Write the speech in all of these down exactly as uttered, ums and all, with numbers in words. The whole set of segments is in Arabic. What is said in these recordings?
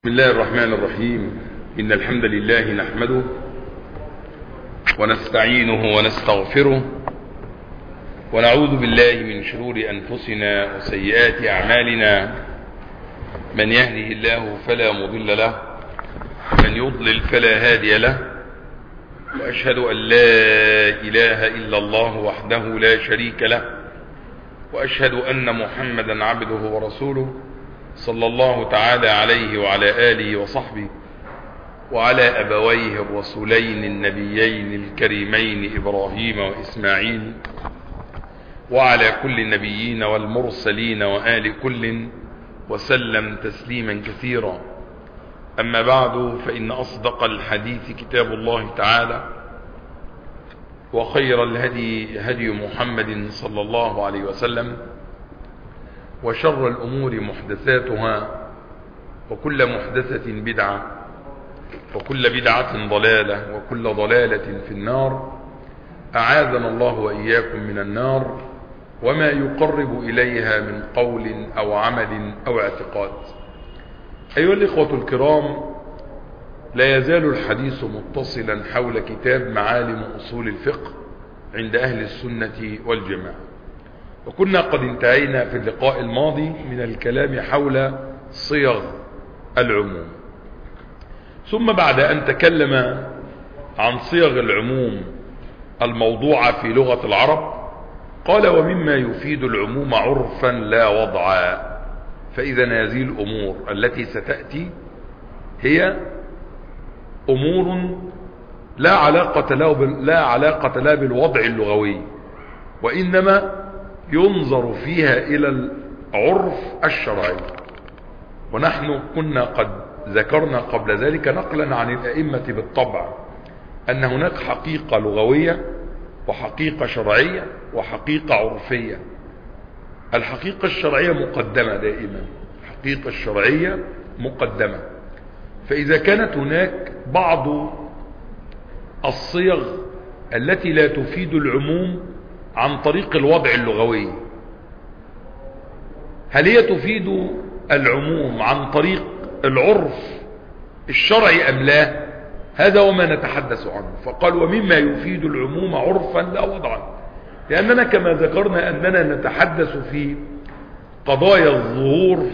بسم الله الرحمن الرحيم. إن الحمد لله نحمده ونستعينه ونستغفره ونعوذ بالله من شرور أنفسنا وسيئات أعمالنا. من يهده الله فلا مضل له ومن يضلل فلا هادي له، وأشهد أن لا إله إلا الله وحده لا شريك له، وأشهد أن محمدا عبده ورسوله صلى الله تعالى عليه وعلى آله وصحبه وعلى أبويه الرسولين النبيين الكريمين إبراهيم وإسماعيل وعلى كل النبيين والمرسلين وآل كل وسلم تسليما كثيرا. أما بعد، فإن أصدق الحديث كتاب الله تعالى، وخير الهدي هدي محمد صلى الله عليه وسلم، وشر الأمور محدثاتها، وكل محدثة بدعة، وكل بدعة ضلالة، وكل ضلالة في النار. أعاذنا الله وإياكم من النار وما يقرب إليها من قول أو عمل أو اعتقاد. أيها الإخوة الكرام، لا يزال الحديث متصلا حول كتاب معالم أصول الفقه عند أهل السنة والجماعة، وكنا قد انتهينا في اللقاء الماضي من الكلام حول صيغ العموم. ثم بعد أن تكلم عن صيغ العموم الموضوعة في لغة العرب، قال: ومما يفيد العموم عرفا لا وضعا. فإذا هذه الأمور التي ستأتي هي أمور لا علاقة له لا علاقة لها بالوضع اللغوي، وإنما ينظر فيها إلى العرف الشرعي. ونحن كنا قد ذكرنا قبل ذلك نقلا عن الأئمة بالطبع أن هناك حقيقة لغوية وحقيقة شرعية وحقيقة عرفية. الحقيقة الشرعية مقدمة دائما، الحقيقة الشرعية مقدمة. فإذا كانت هناك بعض الصيغ التي لا تفيد العموم عن طريق الوضع اللغوي، هل هي تفيد العموم عن طريق العرف الشرعي أم لا؟ هذا وما نتحدث عنه. فقال: ومما يفيد العموم عرفا لا وضعا، لأننا كما ذكرنا أننا نتحدث في قضايا الظهور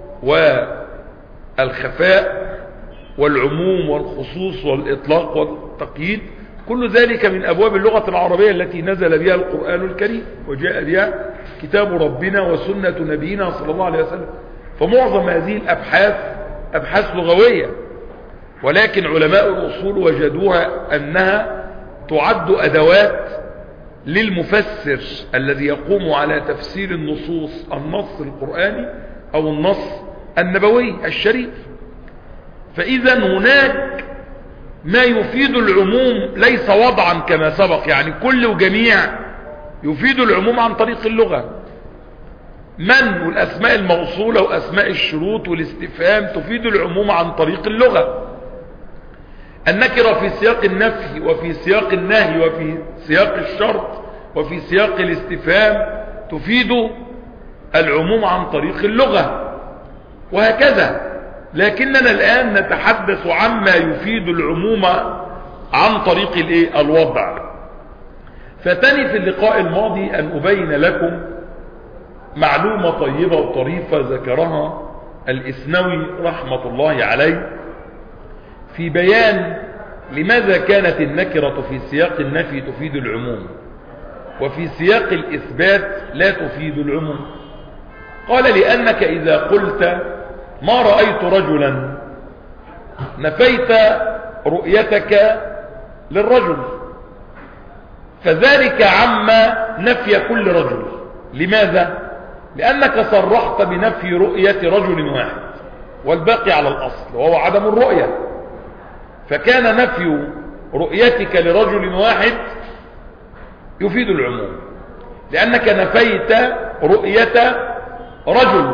والخفاء والعموم والخصوص والإطلاق والتقييد، كل ذلك من أبواب اللغة العربية التي نزل بها القرآن الكريم وجاء بها كتاب ربنا وسنة نبينا صلى الله عليه وسلم. فمعظم هذه الأبحاث أبحاث لغوية، ولكن علماء الأصول وجدوها أنها تعد أدوات للمفسر الذي يقوم على تفسير النصوص، النص القرآني أو النص النبوي الشريف. فإذا هناك ما يفيد العموم ليس وضعا كما سبق، يعني كل وجميع يفيد العموم عن طريق اللغة. من والأسماء الموصولة وأسماء الشروط والاستفهام تفيد العموم عن طريق اللغة. النكرة في سياق النفي وفي سياق النهي وفي سياق الشرط وفي سياق الاستفهام تفيد العموم عن طريق اللغة، وهكذا. لكننا الآن نتحدث عما يفيد العموم عن طريق الايه الوضع. فاتني في اللقاء الماضي أن أبين لكم معلومة طيبة وطريفة ذكرها الإسنوي رحمة الله عليه في بيان لماذا كانت النكرة في سياق النفي تفيد العموم وفي سياق الإثبات لا تفيد العموم. قال: لأنك إذا قلت ما رأيت رجلا نفيت رؤيتك للرجل، فذلك عم نفي كل رجل. لماذا؟ لأنك صرحت بنفي رؤية رجل واحد والباقي على الأصل وهو عدم الرؤية، فكان نفي رؤيتك لرجل واحد يفيد العموم، لأنك نفيت رؤية رجل،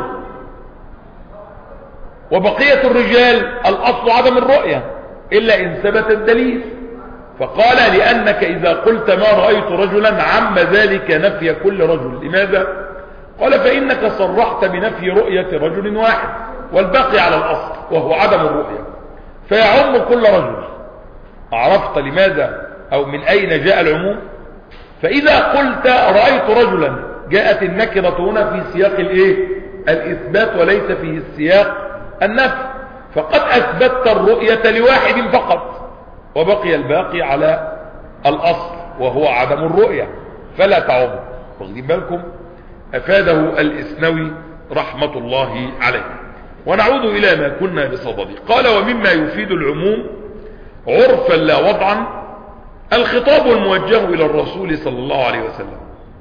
وبقية الرجال الأصل عدم الرؤية إلا إن ثبت الدليل. فقال: لأنك إذا قلت ما رأيت رجلا عم ذلك نفي كل رجل. لماذا؟ قال: فإنك صرحت بنفي رؤية رجل واحد والباقي على الأصل وهو عدم الرؤية، فيعم كل رجل. عرفت لماذا أو من أين جاء العموم؟ فإذا قلت رأيت رجلا، جاءت النكرة هنا في سياق الإيه؟ الإثبات وليس في السياق النفي، فقد أثبتت الرؤية لواحد فقط وبقي الباقي على الأصل وهو عدم الرؤية، فلا تعم. واخدين بالكم؟ أفاده الإسنوي رحمة الله عليه. ونعود إلى ما كنا بصدده. قال: ومما يفيد العموم عرفا لا وضعا الخطاب الموجه إلى الرسول صلى الله عليه وسلم،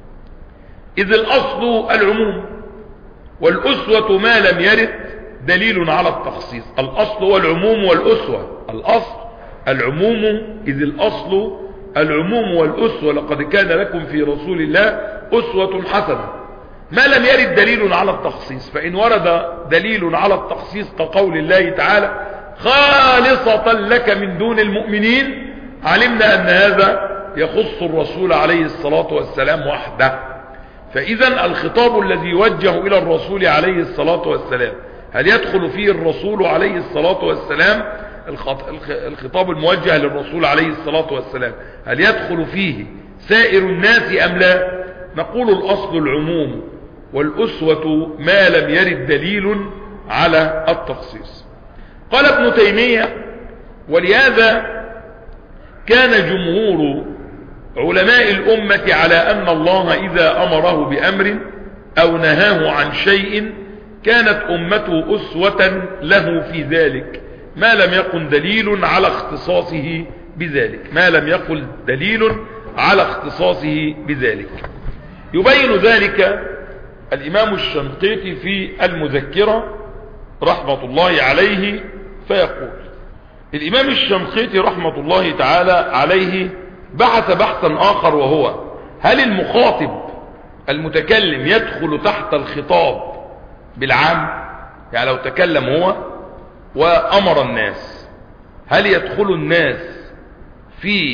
إذ الأصل العموم، والأسوة ما لم يرد دليل على التخصيص. الأصل هو العموم والأسوة، الأصل العموم، إذ الأصل العموم والأسوة. لقد كان لكم في رسول الله أسوة حسنة، ما لم يرد دليل على التخصيص. فإن ورد دليل على التخصيص كقول الله تعالى: خالصة لك من دون المؤمنين، علمنا أن هذا يخص الرسول عليه الصلاة والسلام وحده. فإذا الخطاب الذي يوجه إلى الرسول عليه الصلاة والسلام، هل يدخل فيه الرسول عليه الصلاة والسلام؟ الخطاب الموجه للرسول عليه الصلاة والسلام هل يدخل فيه سائر الناس أم لا؟ نقول الأصل العموم، والأسوة ما لم يرد دليل على التخصيص. قال ابن تيمية: ولهذا كان جمهور علماء الأمة على أن الله إذا أمره بأمر أو نهاه عن شيء كانت أمته أسوة له في ذلك، ما لم يكن دليل على اختصاصه بذلك، ما لم يكن دليل على اختصاصه بذلك. يبين ذلك الإمام الشنقيطي في المذكرة رحمة الله عليه، فيقول: الإمام الشنقيطي رحمة الله تعالى عليه بحث بحثا آخر، وهو: هل المخاطب المتكلم يدخل تحت الخطاب بالعام؟ يعني لو تكلم هو وأمر الناس، هل يدخل الناس في,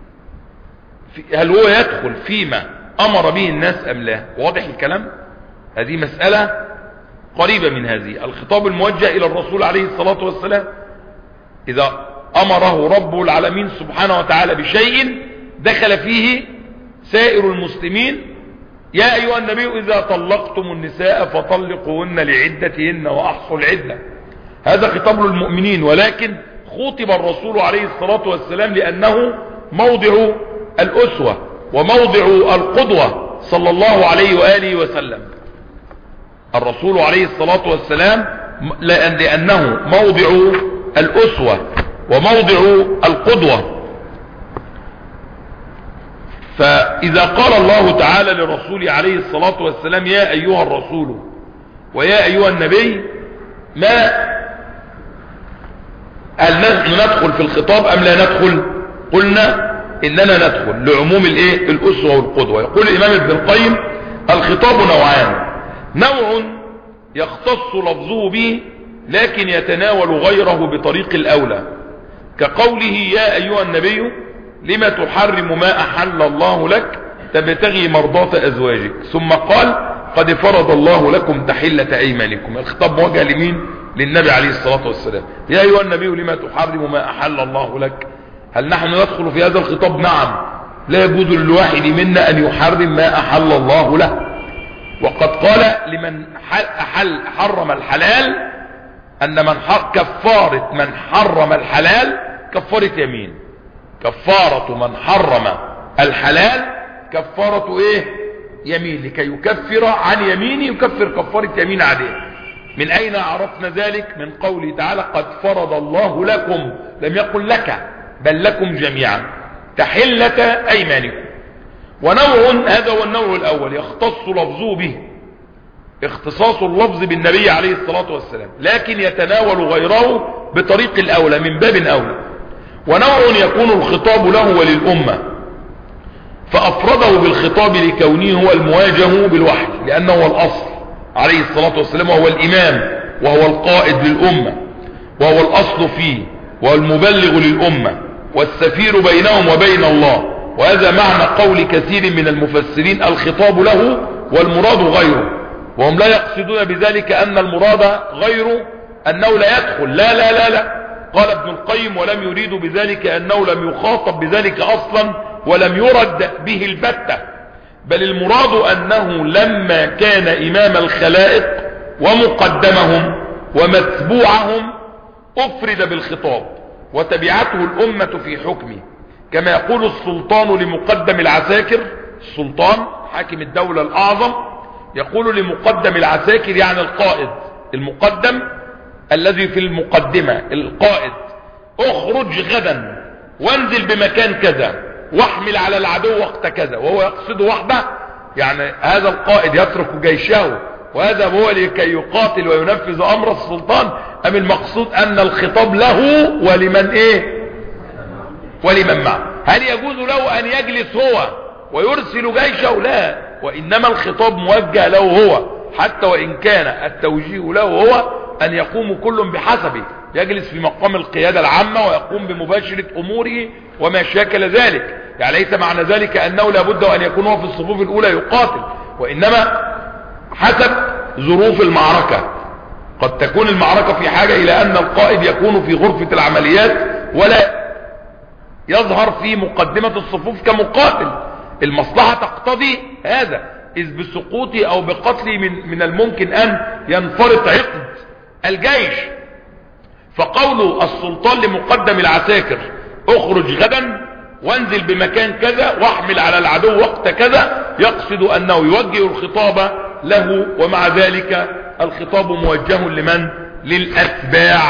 في هل هو يدخل فيما أمر به الناس أم لا؟ واضح الكلام؟ هذه مسألة قريبة من هذه. الخطاب الموجه إلى الرسول عليه الصلاة والسلام إذا أمره رب العالمين سبحانه وتعالى بشيء دخل فيه سائر المسلمين: يا أيها النبي إذا طلقتم النساء فطلقوهن لعدتهن وأحصوا العدة. هذا خطاب للمؤمنين، ولكن خطب الرسول عليه الصلاة والسلام لأنه موضع الأسوة وموضع القدوة صلى الله عليه وآله وسلم. الرسول عليه الصلاة والسلام لأنه موضع الأسوة وموضع القدوة. فإذا قال الله تعالى للرسول عليه الصلاة والسلام: يا أيها الرسول ويا أيها النبي، ما هل ندخل في الخطاب أم لا ندخل؟ قلنا إننا ندخل لعموم الايه الأسوة والقدوة. يقول الإمام ابن القيم: الخطاب نوعان: نوع يختص لفظه به لكن يتناول غيره بطريق الأولى، كقوله: يا أيها النبي لما تحرم ما أحل الله لك تبتغي مرضاة أزواجك، ثم قال: قد فرض الله لكم تحلة أيمانكم. الخطاب موجه لمين؟ للنبي عليه الصلاة والسلام: يا أيها النبي لما تحرم ما أحل الله لك. هل نحن ندخل في هذا الخطاب؟ نعم، لا يجوز للواحد منا أن يحرم ما أحل الله له. وقد قال لمن أحل حرم الحلال أن من كفارة من حرم الحلال كفارة يمين. كفارة من حرم الحلال كفارة ايه؟ يمين، لكي يكفر عن يمينه يكفر كفارة يمين عليه. من أين عرفنا ذلك؟ من قوله تعالى: قد فرض الله لكم، لم يقل لك بل لكم جميعا، تحلة أيمانكم. ونوع، هذا هو النوع الأول، يختص لفظه به، اختصاص اللفظ بالنبي عليه الصلاة والسلام، لكن يتناول غيره بطريق الأولى من باب أولى. ونوع يكون الخطاب له وللأمة فأفرده بالخطاب لكونه هو المواجه بالوحي، لأنه هو الأصل عليه الصلاة والسلام، وهو الإمام وهو القائد للأمة وهو الأصل فيه وهو المبلغ للأمة والسفير بينهم وبين الله. وهذا معنى قول كثير من المفسرين: الخطاب له والمراد غيره. وهم لا يقصدون بذلك أن المراد غيره أنه لا يدخل. لا لا لا لا قال ابن القيم: ولم يريد بذلك أنه لم يخاطب بذلك أصلا ولم يرد به البتة، بل المراد أنه لما كان إمام الخلائق ومقدمهم ومتبوعهم أفرد بالخطاب وتبعته الأمة في حكمه، كما يقول السلطان لمقدم العساكر. السلطان حاكم الدولة الأعظم يقول لمقدم العساكر، يعني القائد المقدم الذي في المقدمة، القائد: اخرج غدا وانزل بمكان كذا واحمل على العدو وقت كذا، وهو يقصد وحده، يعني هذا القائد يترك جيشه وهذا هو لكي يقاتل وينفذ امر السلطان، ام المقصود ان الخطاب له ولمن ايه ولمن معه؟ هل يجوز له ان يجلس هو ويرسل جيشه؟ لا، وانما الخطاب موجه له هو، حتى وان كان التوجيه له هو ان يقوم كل بحسبه، يجلس في مقام القيادة العامة ويقوم بمباشرة اموره وما شاكل ذلك. يعني ليس معنى ذلك انه لابد ان يكون هو في الصفوف الاولى يقاتل، وانما حسب ظروف المعركة. قد تكون المعركة في حاجة الى ان القائد يكون في غرفة العمليات ولا يظهر في مقدمة الصفوف كمقاتل، المصلحة تقتضي هذا، اذ بسقوطي او بقتلي من, من الممكن ان ينفرط عقد الجيش. فقول السلطان لمقدم العساكر: اخرج غدا وانزل بمكان كذا واحمل على العدو وقت كذا، يقصد انه يوجه الخطاب له، ومع ذلك الخطاب موجه لمن؟ للاتباع.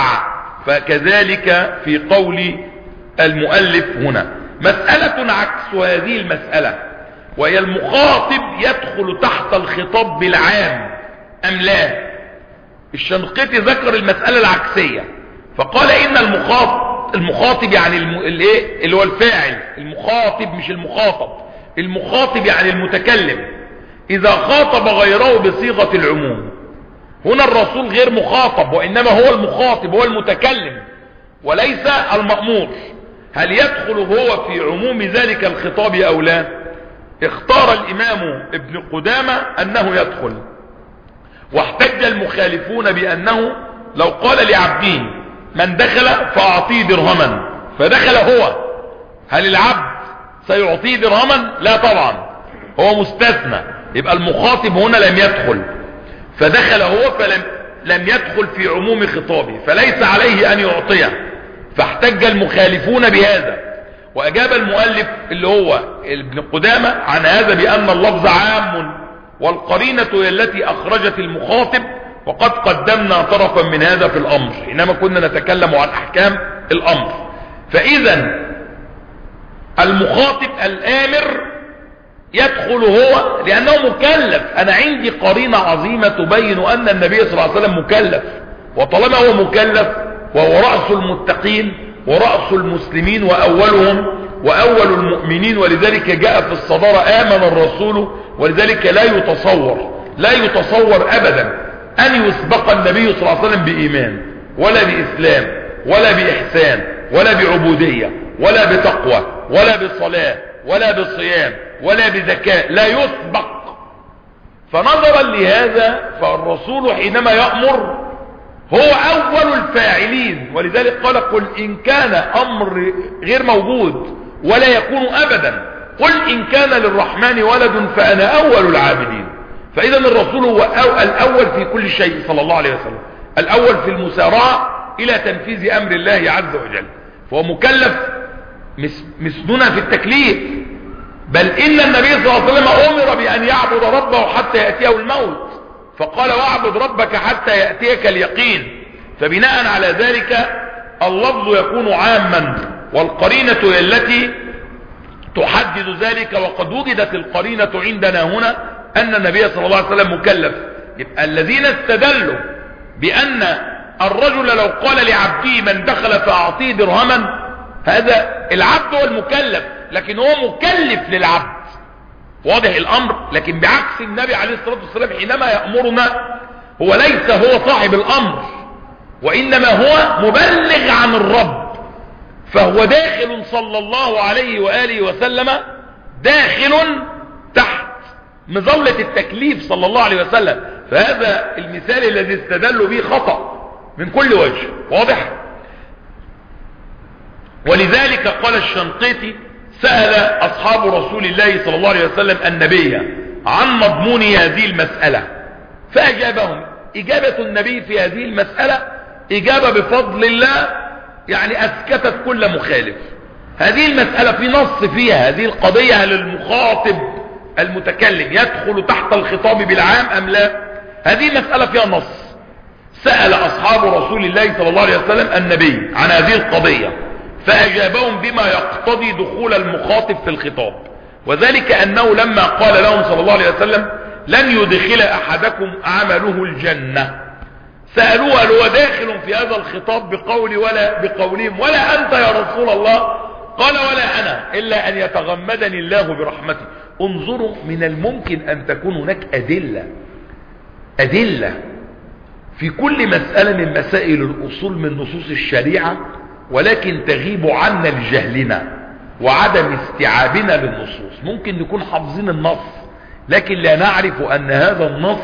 فكذلك في قول المؤلف هنا. مسألة عكس هذه المسألة، وهي المخاطب يدخل تحت الخطاب بالعام ام لا؟ الشنقيطي ذكر المسألة العكسية فقال ان المخاطب المخاطب يعني الايه اللي هو الفاعل، المخاطب مش المخاطب، المخاطب يعني المتكلم، اذا خاطب غيره بصيغة العموم. هنا الرسول غير مخاطب، وانما هو المخاطب، هو المتكلم وليس المأمور. هل يدخل هو في عموم ذلك الخطاب او لا؟ اختار الامام ابن قدامة انه يدخل، واحتج المخالفون بانه لو قال لعبده من دخل فاعطيه درهما فدخل هو، هل العبد سيعطيه درهما؟ لا طبعا، هو مستثنى، يبقى المخاطب هنا لم يدخل، فدخل هو فلم لم يدخل في عموم خطابه، فليس عليه ان يعطيه. فاحتج المخالفون بهذا، واجاب المؤلف اللي هو ابن قدامة عن هذا بان اللفظ عام، والقرينة هي التي اخرجت المخاطب، وقد قدمنا طرفا من هذا في الامر انما كنا نتكلم عن احكام الامر. فاذا المخاطب الامر يدخل هو لانه مكلف. انا عندي قرينة عظيمة تبين ان النبي صلى الله عليه وسلم مكلف، وطالما هو مكلف وهو رأس المتقين ورأس المسلمين واولهم واول المؤمنين، ولذلك جاء في الصدارة امن الرسول، ولذلك لا يتصور لا يتصور ابدا ان يسبق النبي صلى الله عليه وسلم بايمان ولا باسلام ولا باحسان ولا بعبودية ولا بتقوى ولا بصلاة ولا بصيام ولا بزكاة، لا يسبق. فنظرا لهذا فالرسول حينما يأمر هو اول الفاعلين، ولذلك قال: قل ان كان امر غير موجود ولا يكون ابدا، قل ان كان للرحمن ولد فانا اول العابدين. فاذا الرسول هو الاول في كل شيء صلى الله عليه وسلم، الاول في المسارعة الى تنفيذ امر الله عز وجل، فهو مكلف مسنون في التكليف. بل ان النبي صلى الله عليه وسلم امر بان يعبد ربه حتى يأتيه الموت، فقال: واعبد ربك حتى يأتيك اليقين. فبناء على ذلك اللفظ يكون عاما، والقرينة هي التي تحدد ذلك، وقد وجدت القرينة عندنا هنا ان النبي صلى الله عليه وسلم مكلف. يبقى الذين استدلوا بان الرجل لو قال لعبده من دخل فاعطيه درهما، هذا العبد هو المكلف، لكن هو مكلف للعبد، واضح الامر. لكن بعكس النبي عليه الصلاة والسلام حينما يأمرنا هو ليس هو صاحب الامر، وانما هو مبلغ عن الرب، فهو داخل صلى الله عليه وآله وسلم، داخل تحت مظلة التكليف صلى الله عليه وسلم. فهذا المثال الذي استدلوا به خطأ من كل وجه. واضح؟ ولذلك قال الشنقيطي سأل أصحاب رسول الله صلى الله عليه وسلم النبي عن مضمون هذه المسألة فأجابهم. إجابة النبي في هذه المسألة إجابة بفضل الله يعني أسكتت كل مخالف. هذه المسألة في نص فيها، هذه القضية للمخاطب المتكلم يدخل تحت الخطاب بالعام أم لا؟ هذه المسألة فيها نص. سأل أصحاب رسول الله صلى الله عليه وسلم النبي عن هذه القضية فأجابهم بما يقتضي دخول المخاطب في الخطاب، وذلك أنه لما قال لهم صلى الله عليه وسلم لن يدخل أحدكم عمله الجنة سألوه هل هو داخل في هذا الخطاب بقول ولا بقولهم ولا أنت يا رسول الله؟ قال ولا أنا إلا أن يتغمدني الله برحمته. انظروا، من الممكن أن تكون هناك أدلة أدلة في كل مسألة من مسائل الأصول من نصوص الشريعة، ولكن تغيب عنا لجهلنا وعدم استيعابنا للنصوص. ممكن نكون حافظين النص لكن لا نعرف أن هذا النص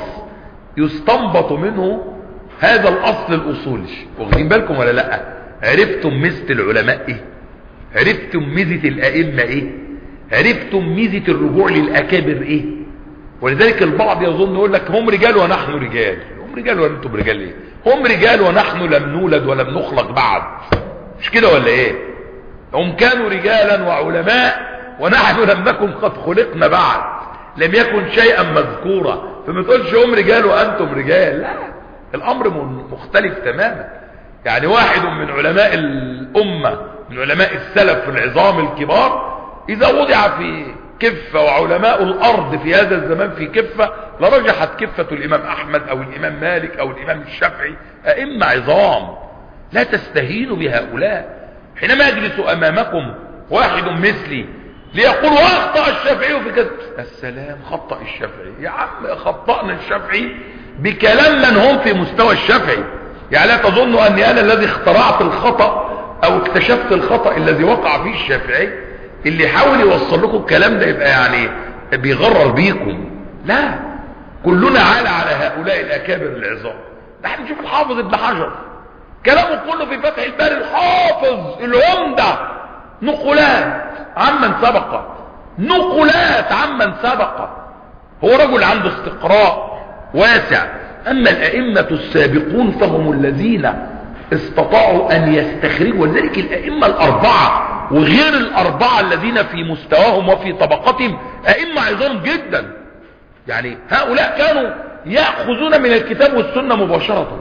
يستنبط منه هذا الأصل الأصولي. واخدين بالكم ولا لا؟ عرفتم ميزة العلماء ايه؟ عرفتم ميزة الأئمة ايه؟ عرفتم ميزة الرجوع للأكابر ايه؟ ولذلك البعض يظن يقول لك هم رجال ونحن رجال. هم رجال وانتم رجال ايه؟ هم رجال ونحن لم نولد ولم نخلق بعد، مش كده ولا ايه؟ هم كانوا رجالا وعلماء ونحن لم نكن قد خلقنا بعد، لم يكن شيئا مذكورا. فما تقولش هم رجال وانتم رجال، لا، الامر مختلف تماما. يعني واحد من علماء الامة من علماء السلف العظام الكبار اذا وضع في كفة وعلماء الارض في هذا الزمان في كفة لرجحت كفة الامام احمد او الامام مالك او الامام الشافعي، ائمة عظام لا تستهينوا بهؤلاء. حينما يجلس امامكم واحد مثلي ليقول واخطأ الشافعي في كذا، السلام، خطأ الشافعي يا عم، خطأنا الشافعي بكلام من هم في مستوى الشافعي. يعني لا تظنوا اني انا الذي اخترعت الخطأ او اكتشفت الخطأ الذي وقع فيه الشافعي. اللي يحاول يوصل لكم الكلام ده يبقى يعني بيغرر بيكم. لا، كلنا عالى على هؤلاء الاكابر العظام. نحن نشوف الحافظ ابن حجر كلامه كله في فتح الباري، الحافظ العمدة، نقولات عمن سبق، نقولات عمن سبق. هو رجل عنده استقراء واسع. اما الائمة السابقون فهم الذين استطاعوا ان يستخرجوا، ولذلك الائمة الاربعة وغير الاربعة الذين في مستواهم وفي طبقتهم ائمة عظام جدا. يعني هؤلاء كانوا يأخذون من الكتاب والسنة مباشرة.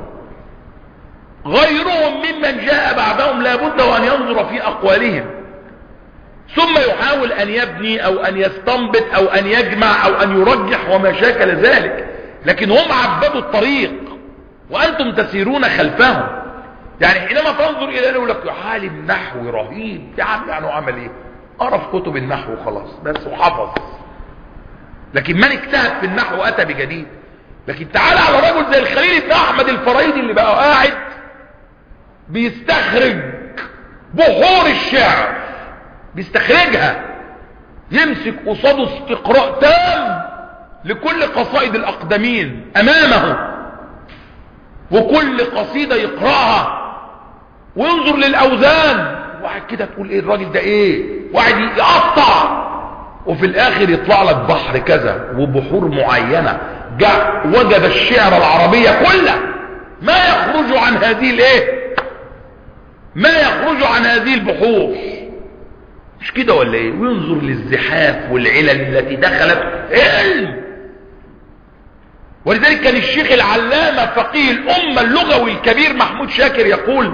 غيرهم ممن جاء بعدهم لابد وان ينظر في اقوالهم ثم يحاول ان يبني او ان يستنبط او ان يجمع او ان يرجح وما شاكل ذلك. لكن هم عبدوا الطريق وانتم تسيرون خلفهم. يعني حينما تنظر الى يقول لك عالم نحو رهيب، يا عم يعني عمل ايه؟ قرا في كتب النحو خلاص بس وحفظ، لكن من اجتهد في النحو اتى بجديد. لكن تعال على رجل زي الخليل بن احمد الفرايدي اللي بقى قاعد بيستخرج بحور الشعر، بيستخرجها، يمسك قصاده استقراء تام لكل قصائد الاقدمين امامه، وكل قصيدة يقرأها وينظر للاوزان. واحد كده تقول ايه الراجل ده ايه؟ واحد يقطع وفي الاخر يطلع لك بحر كذا وبحور معينة. جاء وجد الشعر العربية كله ما يخرج عن هذه الايه؟ ما يخرج عن هذه البحور، مش كده ولا ايه؟ وينظر للزحاف والعلل التي دخلت علم. ولذلك كان الشيخ العلامة فقيه الامة اللغوي الكبير محمود شاكر يقول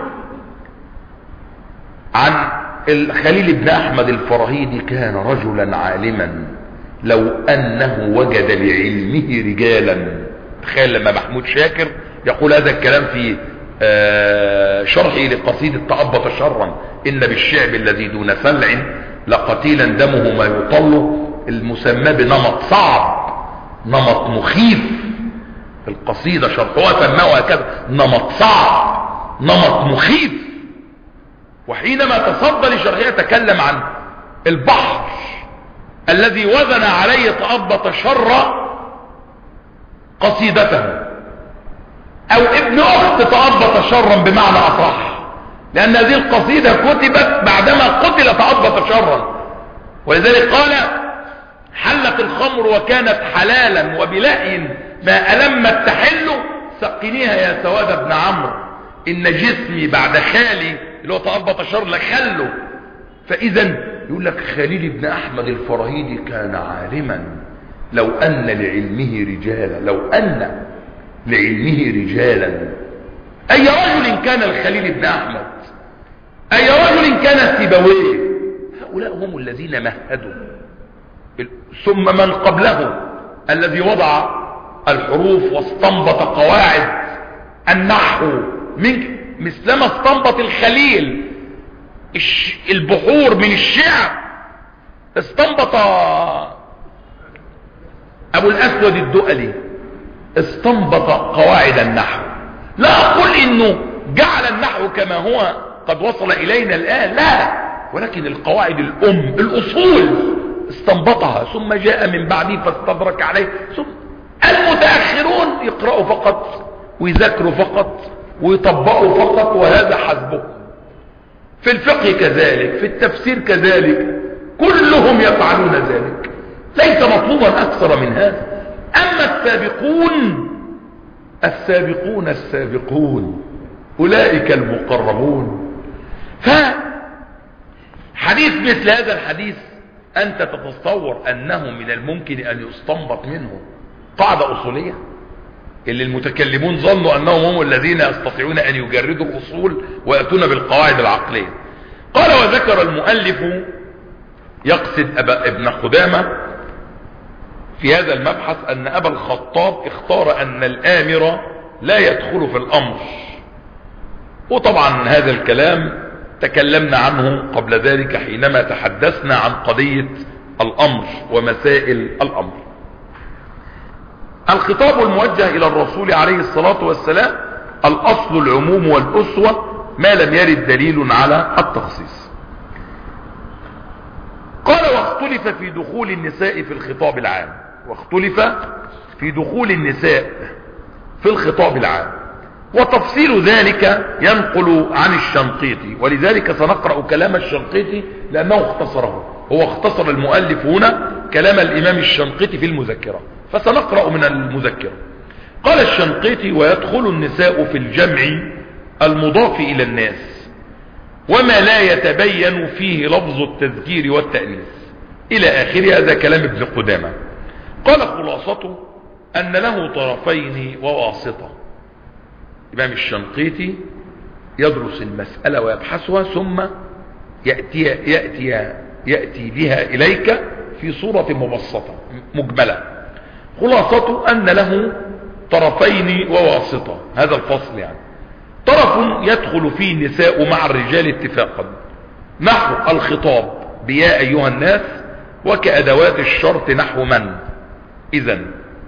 عن الخليل بن احمد الفراهيدي: كان رجلا عالما لو انه وجد لعلمه رجالا. تخيل لما محمود شاكر يقول هذا الكلام في شرحي لقصيدة تأبط شرا إن بالشعب الذي دون سلع لقتيلا دمه ما يطل، المسمى بنمط صعب، نمط مخيف. القصيدة شرحوها سموها هكذا، نمط صعب، نمط مخيف. وحينما تصدى لشرحها تكلم عن البحر الذي وزن عليه تأبط شر قصيدته. او ابن اخت تأبط شرا بمعنى اصح، لان هذه القصيدة كتبت بعدما قتل تأبط شرا. ولذلك قال حلت الخمر وكانت حلالا وبلأي ما ألمت تحل، سقنيها يا سواد بن عمرو ان جسمي بعد خالي اللي هو تأبط شر لخله. فاذا يقول لك خليل بن احمد الفراهيدي كان عالما، لو ان لعلمه رجالا، لو ان لعلمه رجالا. اي رجل كان الخليل بن احمد، اي رجل كان سيبويه. هؤلاء هم الذين مهدوا، ثم من قبله الذي وضع الحروف واستنبط قواعد النحو من مثلما استنبط الخليل البحور من الشعر، استنبط ابو الاسود الدؤلي استنبط قواعد النحو. لا اقول انه جعل النحو كما هو قد وصل الينا الان، لا، ولكن القواعد الام الاصول استنبطها، ثم جاء من بعده فاستدرك عليه. ثم المتاخرون يقرأوا فقط ويذاكروا فقط ويطبقوا فقط، وهذا حسبه. في الفقه كذلك، في التفسير كذلك، كلهم يفعلون ذلك، ليس مطلوبا اكثر من هذا. اما السابقون السابقون السابقون اولئك المقربون. فحديث مثل هذا الحديث انت تتصور انه من الممكن ان يستنبط منه قاعدة اصولية؟ اللي المتكلمون ظنوا انهم هم الذين يستطيعون ان يجردوا الاصول ويأتون بالقواعد العقلية. قال وذكر المؤلف يقصد أبا ابن قدامة في هذا المبحث ان ابا الخطاب اختار ان الامر لا يدخل في الامر. وطبعا هذا الكلام تكلمنا عنه قبل ذلك حينما تحدثنا عن قضية الامر ومسائل الامر. الخطاب الموجه الى الرسول عليه الصلاة والسلام الاصل العموم والاسوة ما لم يرد دليل على التخصيص. قال واختلف في دخول النساء في الخطاب العام، واختلف في دخول النساء في الخطاب العام، وتفصيل ذلك ينقل عن الشنقيطي، ولذلك سنقرأ كلام الشنقيطي لأنه اختصره. هو اختصر المؤلف هنا كلام الإمام الشنقيطي في المذكرة، فسنقرأ من المذكرة. قال الشنقيطي ويدخل النساء في الجمع المضاف إلى الناس وما لا يتبين فيه لفظ التذكير والتأنيث إلى آخر. هذا كلام ابن قدامة. قال خلاصته أن له طرفين وواسطة. الإمام الشنقيطي يدرس المسألة ويبحثها ثم يأتي, يأتي, يأتي بها إليك في صورة مبسطة مجملة. خلاصته أن له طرفين وواسطة، هذا الفصل يعني. طرف يدخل فيه النساء مع الرجال اتفاقا، نحو الخطاب بيا أيها الناس، وكأدوات الشرط نحو من. إذن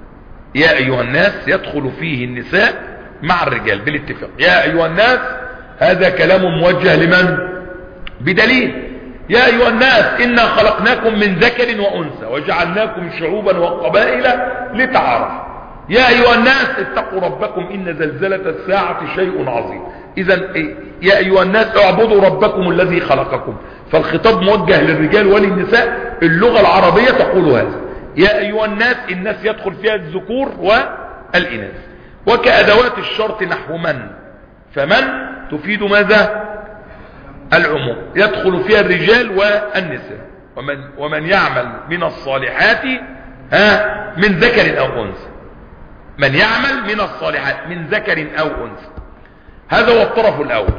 يا أيها الناس يدخل فيه النساء مع الرجال بالاتفاق. يا أيها الناس هذا كلام موجه لمن؟ بدليل. يا أيها الناس إنا خلقناكم من ذكر وأنثى وجعلناكم شعوبا وقبائل لتعارفوا. يا أيها الناس اتقوا ربكم إن زلزلة الساعة شيء عظيم. إذن يا أيها الناس اعبدوا ربكم الذي خلقكم. فالخطاب موجه للرجال وللنساء. اللغة العربية تقول هذا. يا أيها الناس، الناس يدخل فيها الذكور والإناث. وكأدوات الشرط نحو من، فمن تفيد ماذا؟ العموم، يدخل فيها الرجال والنساء. ومن, ومن يعمل من الصالحات ها من ذكر أو أنثى، من يعمل من الصالحات من ذكر أو أنثى. هذا هو الطرف الأول.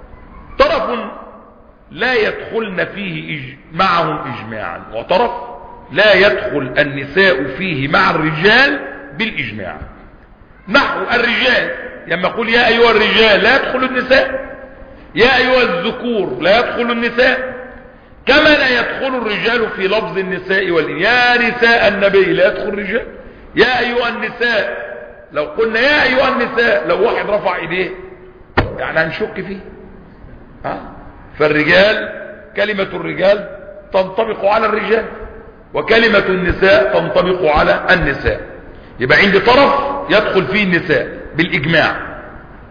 طرف لا يدخلن فيه إج... معهم إجماعا، وطرف لا يدخل النساء فيه مع الرجال بالإجماع. نحو الرجال لما يقول يا أيها الرجال لا يدخل النساء، يا أيها الذكور لا يدخل النساء، كما لا يدخل الرجال في لفظ النساء والإن. يا نساء النبي لا يدخل الرجال. يا أيها النساء، لو قلنا يا أيها النساء لو واحد رفع ايديه يعني هنشك فيه. ها؟ فالرجال كلمة الرجال تنطبق على الرجال، وكلمة النساء تنطبق على النساء. يبقى عندي طرف يدخل فيه النساء بالإجماع،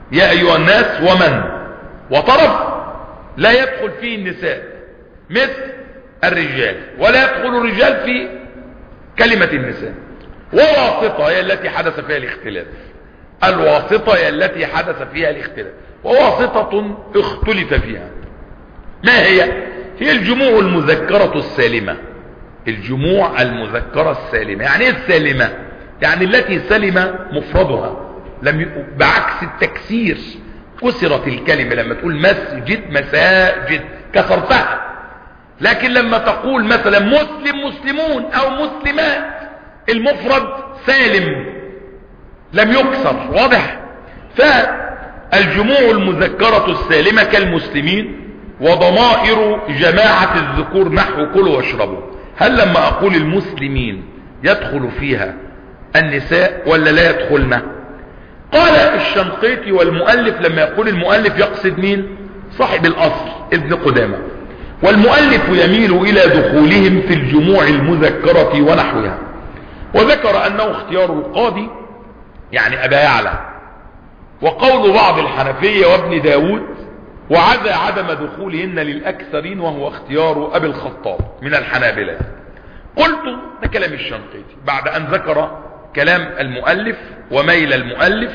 يا ايها الناس ومن، وطرف لا يدخل فيه النساء مثل الرجال، ولا يدخل الرجال في كلمة النساء. وواسطة هي التي حدث فيها الاختلاف، الواسطة هي التي حدث فيها الاختلاف، وواسطة اختلف فيها. ما هي؟ هي الجموع المذكرة السالمة. الجموع المذكرة السالمة يعني ايه السالمة؟ يعني التي سلم مفردها، لم ي... بعكس التكسير، كسرت الكلمة. لما تقول مسجد مساجد كسرتها، لكن لما تقول مثلا مسلم مسلمون او مسلمات المفرد سالم لم يكسر. واضح؟ فالجموع المذكرة السالمة كالمسلمين وضمائر جماعة الذكور نحو كلوا واشربوا. هل لما اقول المسلمين يدخل فيها النساء ولا لا يدخلنا؟ قال الشنقيطي والمؤلف لما يقول المؤلف يقصد مين؟ صاحب الاصل ابن قدامة. والمؤلف يميل الى دخولهم في الجموع المذكرة ونحوها، وذكر انه اختيار القاضي يعني ابا يعلى، وقول بعض الحنفية وابن داود، وعزى عدم دخولهن للاكثرين وهو اختيار ابي الخطاب من الحنابلة. قلت ده كلام الشنقيطي بعد ان ذكر كلام المؤلف وميل المؤلف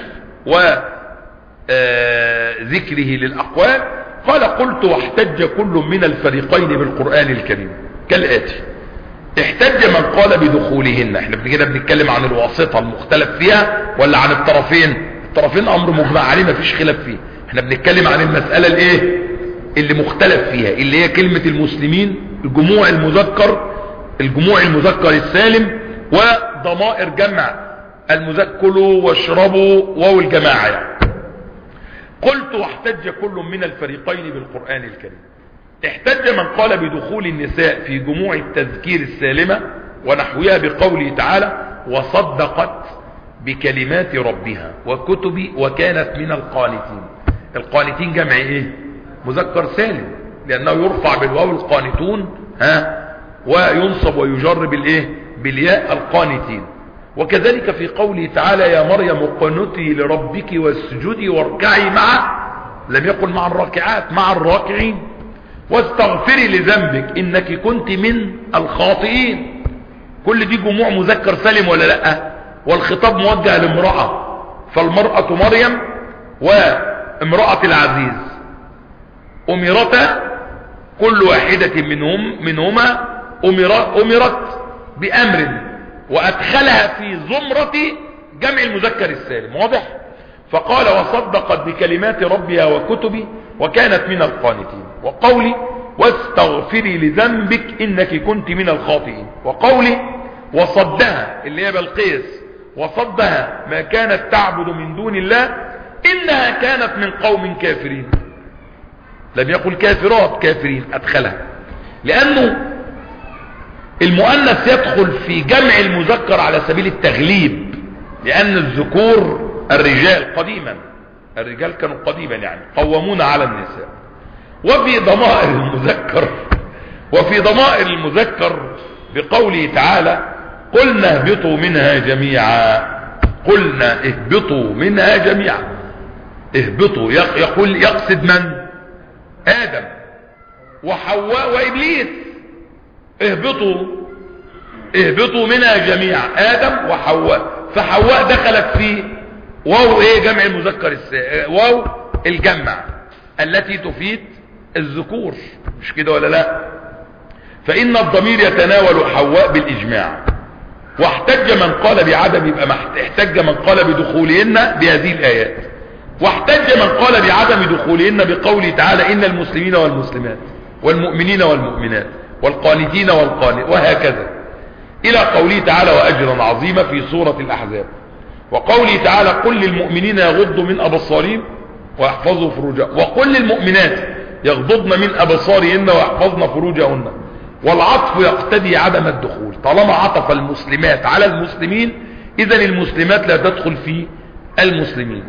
وذكره للأقوال. قال قلت واحتج كل من الفريقين بالقرآن الكريم كالآتي: احتج من قال بدخولهن، احنا كده بنتكلم عن الواسطة المختلف فيها ولا عن الطرفين؟ الطرفين امر مجمع عليه مفيش خلاف فيه، احنا بنتكلم عن المسألة الايه اللي مختلف فيها، اللي هي كلمة المسلمين، الجموع المذكر الجموع المذكر السالم، وضمائر جمع المذكر كلوا واشربوا واو الجماعة يعني. قلت واحتج كل من الفريقين بالقرآن الكريم. احتج من قال بدخول النساء في جموع التذكير السالمة ونحوها بقوله تعالى: وصدقت بكلمات ربها وكتب وكانت من القانتين. القانتين جمع ايه؟ مذكر سالم، لانه يرفع بالواو القانتون ها، وينصب ويجر بالايه؟ بالياء القانتين. وكذلك في قوله تعالى: يا مريم اقنتي لربك واسجدي واركعي مع، لم يقل مع الراكعات، مع الراكعين. واستغفري لذنبك انك كنت من الخاطئين. كل دي جموع مذكر سالم ولا لا؟ والخطاب موجه لامرأة، فالمرأة مريم وامرأة العزيز امرتا، كل واحدة منهم منهما امرت, أمرت بامر وادخلها في زمرة جمع المذكر السالم. واضح؟ فقال: وصدقت بكلمات ربها وكتبه وكانت من القانتين. وقولي: واستغفري لذنبك انك كنت من الخاطئين. وقولي: وصدها اللي هي بلقيس، وصدها ما كانت تعبد من دون الله انها كانت من قوم كافرين. لم يقل كافرات، كافرين، ادخلها، لانه المؤنث يدخل في جمع المذكر على سبيل التغليب، لان الذكور الرجال قديما، الرجال كانوا قديما يعني قوامون على النساء. وفي ضمائر المذكر وفي ضمائر المذكر بقوله تعالى: قلنا اهبطوا منها جميعا. قلنا اهبطوا منها جميعا. اهبطوا يقول يقصد من؟ آدم وحواء وإبليس. اهبطوا اهبطوا منها جميعا، آدم وحواء. فحواء دخلت في واو ايه؟ جمع المذكر السا... واو الجمع التي تفيد الذكور، مش كده ولا لا؟ فإن الضمير يتناول حواء بالإجماع. واحتج من قال بعدم، يبقى احتج من قال بدخولهن بهذه الآيات. واحتج من قال بعدم دخولهن بقوله تعالى: إن المسلمين والمسلمات والمؤمنين والمؤمنات والقانتين والقانت، وهكذا إلى قوله تعالى: وأجرا عظيما في سورة الأحزاب. وقوله تعالى: قل للمؤمنين يغضوا من أبصارهم ويحفظوا فروجهم، وقل للمؤمنات يغضضن من أبصارهن ويحفظن فروجهن. والعطف يقتضي عدم الدخول، طالما عطف المسلمات على المسلمين إذن المسلمات لا تدخل في المسلمين.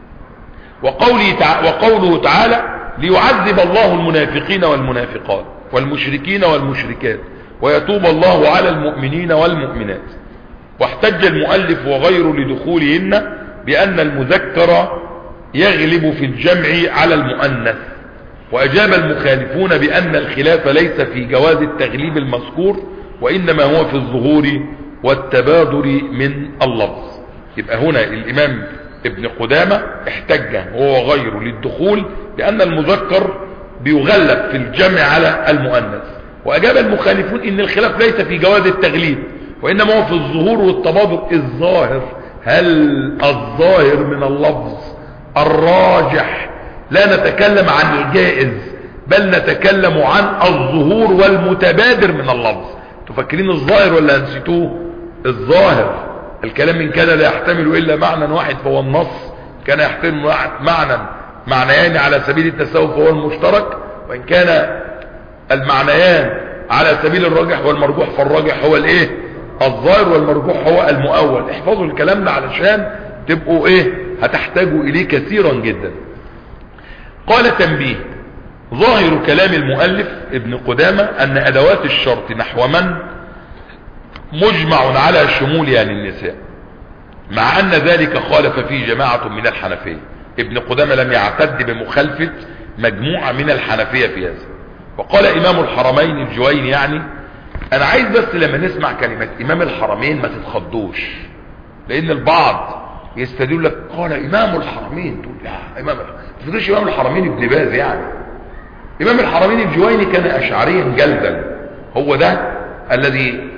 وقوله تعالى, وقوله تعالى: ليعذب الله المنافقين والمنافقات والمشركين والمشركات ويتوب الله على المؤمنين والمؤمنات. واحتج المؤلف وغيره لدخولهن بأن المذكر يغلب في الجمع على المؤنث. وأجاب المخالفون بأن الخلاف ليس في جواز التغليب المذكور، وإنما هو في الظهور والتبادر من اللفظ. يبقى هنا الإمام ابن قدامة احتج هو وغيره للدخول بأن المذكر بيغلب في الجمع على المؤنث. وأجاب المخالفون إن الخلاف ليس في جواز التغليب، وإنما هو في الظهور والتبادر. الظاهر، هل الظاهر من اللفظ الراجح، لا نتكلم عن الجائز بل نتكلم عن الظهور والمتبادر من اللفظ. تفكرين الظاهر ولا نسيتوه؟ الظاهر الكلام من كان لا يحتمل إلا معنى واحد فهو النص، كان يحتمل معنى معنيان على سبيل التساوي فهو المشترك، وإن كان المعنيان على سبيل الراجح والمرجوح فالراجح هو الايه؟ الظاهر، والمرجوح هو المؤول. احفظوا الكلام ده علشان تبقوا ايه هتحتاجوا اليه كثيرا جدا. قال تنبيه: ظاهر كلام المؤلف ابن قدامة ان ادوات الشرط نحو من مجمع على شمولها للنساء، مع ان ذلك خالف فيه جماعة من الحنفية. ابن قدامة لم يعتد بمخالفة مجموعة من الحنفية في هذا. وقال امام الحرمين الجويني، يعني انا عايز بس لما نسمع كلمة امام الحرمين ما تتخضوش، لان البعض يستدل لك قال امام الحرمين، تقول لا امام تفكرش امام الحرمين ابن باز. يعني امام الحرمين الجويني كان اشعريا جلدا، هو ده الذي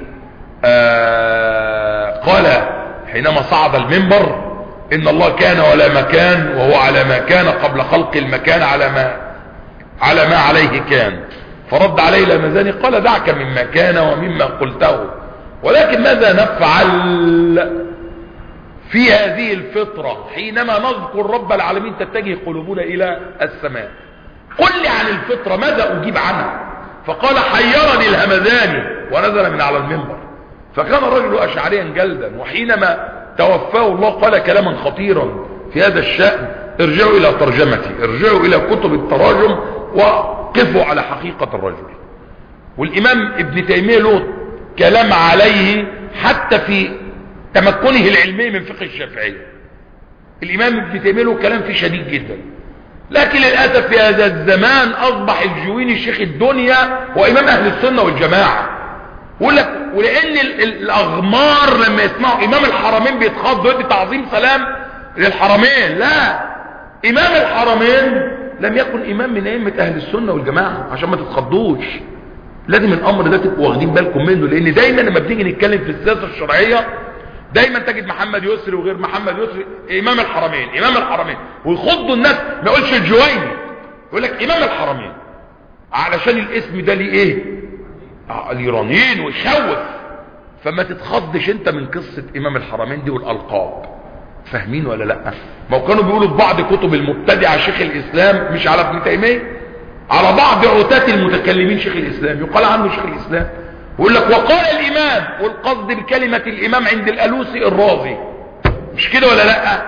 آه قال حينما صعد المنبر ان الله كان ولا مكان، وهو على ما كان قبل خلق المكان على ما على ما عليه كان. فرد عليه لمزاني قال: دعك مما كان ومما قلته، ولكن ماذا نفعل في هذه الفطرة حينما نذكر رب العالمين تتجه قلوبنا الى السماء؟ قل لي عن الفطرة ماذا اجيب عنها؟ فقال: حيرني الهمذاني، ونزل من على المنبر. فكان الرجل اشعريا جلدا، وحينما توفاه الله قال كلاما خطيرا في هذا الشأن: ارجعوا الى ترجمتي، ارجعوا الى كتب التراجم وقفوا على حقيقة الرجل. والامام ابن تيمية له كلام عليه حتى في تمكنه العلمي من فقه الشافعية. الامام ابن تيمية له كلام فيه شديد جدا، لكن للأسف في هذا الزمان اصبح الجويني شيخ الدنيا وامام اهل السنة والجماعة. ولك ولان الاغمار لما يسمعوا امام الحرمين بيتخضوا يدي تعظيم سلام للحرمين. لا، امام الحرمين لم يكن امام من ائمه اهل السنه والجماعه، عشان ما تتخضوش. لازم الامر ده تبقوا واخدين بالكم منه، لان دايما لما بنيجي نتكلم في السياسه الشرعيه دايما تجد محمد يسري وغير محمد يسري امام الحرمين امام الحرمين، ويخضوا الناس. ما يقولش الجويني، يقول لك امام الحرمين علشان الاسم ده ليه ايه الايرانيين ويخوف. فما تتخضش انت من قصه امام الحرمين دي والالقاب. فاهمين ولا لا؟ ما كانوا بيقولوا في بعض كتب المبتدع شيخ الاسلام، مش على ابن تيميه، على بعض عتاة المتكلمين شيخ الاسلام، يقال عنه شيخ الاسلام. ويقول لك وقال الامام، والقصد بكلمه الامام عند الالوسي الرازي، مش كده ولا لا؟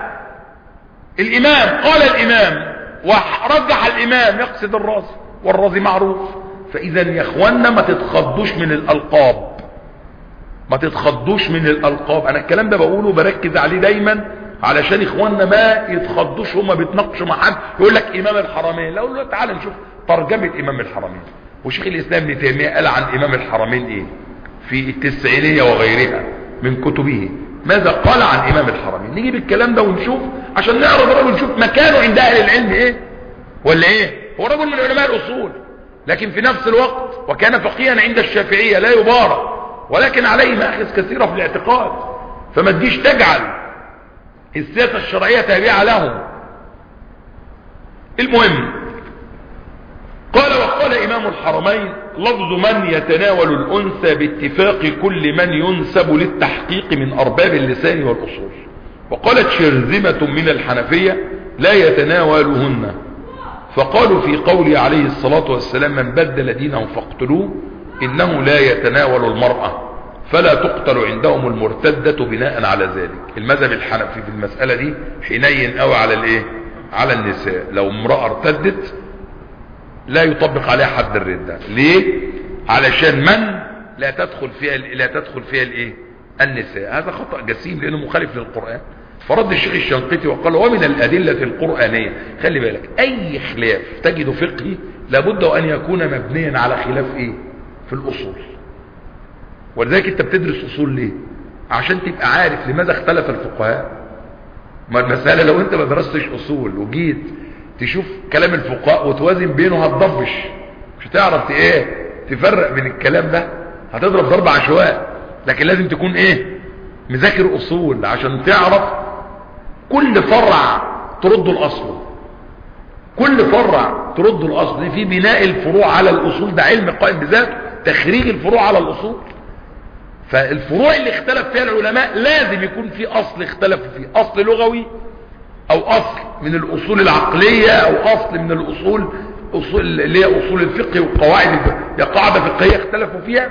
الامام قال الامام ورجح الامام يقصد الرازي، والرازي معروف. فاذا يا اخوانا ما تتخضوش من الالقاب، ما تتخضوش من الالقاب. انا الكلام ده بقوله بركز عليه دايما علشان اخواننا ما يتخضوش هما بيتناقشوا مع حد يقول لك امام الحرمين. لا، اقول له تعال نشوف ترجمه امام الحرمين، وشيخ الاسلام ابن تيميه قال عن امام الحرمين ايه في التسعينيه وغيرها من كتبه، ماذا قال عن امام الحرمين. نجيب الكلام ده ونشوف عشان نعرض الرجل نشوف مكانه عند اهل العلم ايه ولا ايه. هو رجل من علماء الاصول، لكن في نفس الوقت وكان فقيها عند الشافعيه لا يبارك، ولكن عليه مآخذ كثيرة في الاعتقاد. فما تجيش تجعل السياسة الشرعية تابعة لهم. المهم قال: وقال امام الحرمين: لفظ من يتناول الانثى باتفاق كل من ينسب للتحقيق من ارباب اللسان والاصول. وقالت شرذمة من الحنفية: لا يتناولهن. فقالوا في قوله عليه الصلاة والسلام: من بدل دينه فاقتلوه، انه لا يتناول المرأة، فلا تقتل عندهم المرتدة بناء على ذلك. المذهب الحنفي في المسألة دي حنين قوي على الايه على النساء. لو امرأة ارتدت لا يطبق عليها حد الردة. ليه؟ علشان من لا تدخل فيها لا تدخل فيها الايه النساء. هذا خطأ جسيم لانه مخالف للقرآن. فرد الشيخ الشنقيطي وقال ومن الأدلة القرآنية، خلي بالك أي خلاف تجد فقهي لابد أن يكون مبنيا على خلاف إيه في الأصول. ولذلك أنت بتدرس أصول ليه؟ عشان تبقى عارف لماذا اختلف الفقهاء. ما المسألة لو أنت ما درستش أصول وجيت تشوف كلام الفقهاء وتوازن بينه هتضبش، مش هتعرف ايه تفرق من الكلام ده، هتضرب ضرب عشواء. لكن لازم تكون ايه مذاكر أصول عشان تعرف كل فرع ترد الأصل، كل فرع ترد الأصل. في بناء الفروع على الأصول ده علم قائم بذاته، تخريج الفروع على الأصول. فالفروع اللي اختلف فيها العلماء لازم يكون في أصل اختلفوا فيه، أصل لغوي أو أصل من الأصول العقلية أو أصل من الأصول أصول اللي هي أصول الفقه والقواعد، يا قاعدة فقهية اختلفوا فيها،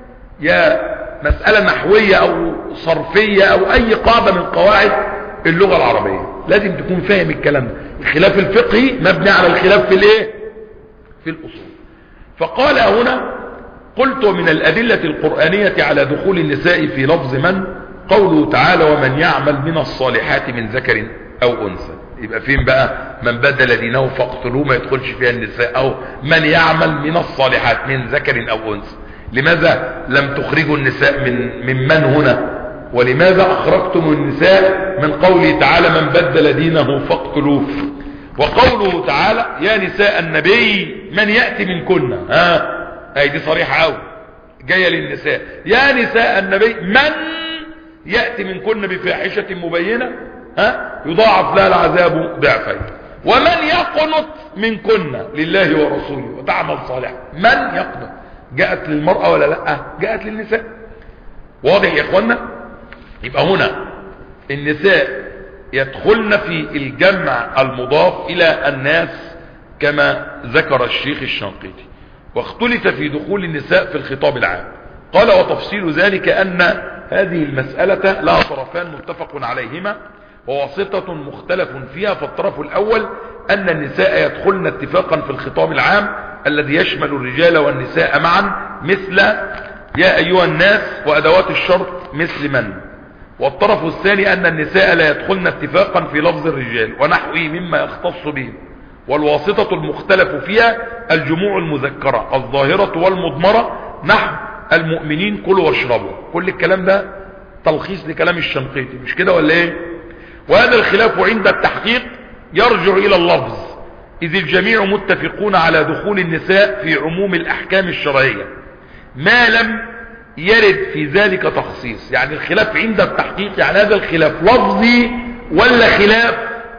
يا مسألة نحوية أو صرفية أو أي قاعدة من قواعد اللغة العربية. لازم تكون فاهم الكلام ده. الخلاف الفقهي مبني على الخلاف في الايه في الأصول. فقال هنا قلت من الأدلة القرآنية على دخول النساء في لفظ من قوله تعالى ومن يعمل من الصالحات من ذكر أو أنثى. يبقى فين بقى من بدل دينه فاقتلوه، ما يدخلش فيها النساء، أو من يعمل من الصالحات من ذكر أو أنثى. لماذا لم تخرجوا النساء من من من هنا؟ ولماذا أخرجتم النساء من قوله تعالى من بدل دينه فاقتلوه؟ وقوله تعالى يا نساء النبي من يأتي منكن، ها اي دي صريحة قوي جاية للنساء، يا نساء النبي من يأتي منكن بفاحشة مبينة ها يضاعف لها العذاب ضعفين ومن يقنط منكن لله ورسوله وتعمل صالحا. من يقنط جاءت للمرأة ولا لا؟ جاءت للنساء. واضح يا اخوانا؟ يبقى هنا النساء يدخلن في الجمع المضاف الى الناس كما ذكر الشيخ الشنقيطي. واختلف في دخول النساء في الخطاب العام. قال وتفصيل ذلك ان هذه المسألة لها طرفان متفق عليهما وواسطة مختلف فيها. فالطرف الاول ان النساء يدخلن اتفاقا في الخطاب العام الذي يشمل الرجال والنساء معا مثل يا ايها الناس وادوات الشرط مثل من. والطرف الثاني ان النساء لا يدخلن اتفاقا في لفظ الرجال ونحوه مما يختص به. والواسطة المختلف فيها الجموع المذكرة الظاهرة والمضمرة نحو المؤمنين كلوا واشربوا. كل الكلام ده تلخيص لكلام الشنقيطي، مش كده ولا ايه؟ وهذا الخلاف عند التحقيق يرجع الى اللفظ، اذ الجميع متفقون على دخول النساء في عموم الاحكام الشرعية ما لم يرد في ذلك تخصيص. يعني الخلاف عند التحقيق، يعني هذا الخلاف لفظي ولا خلاف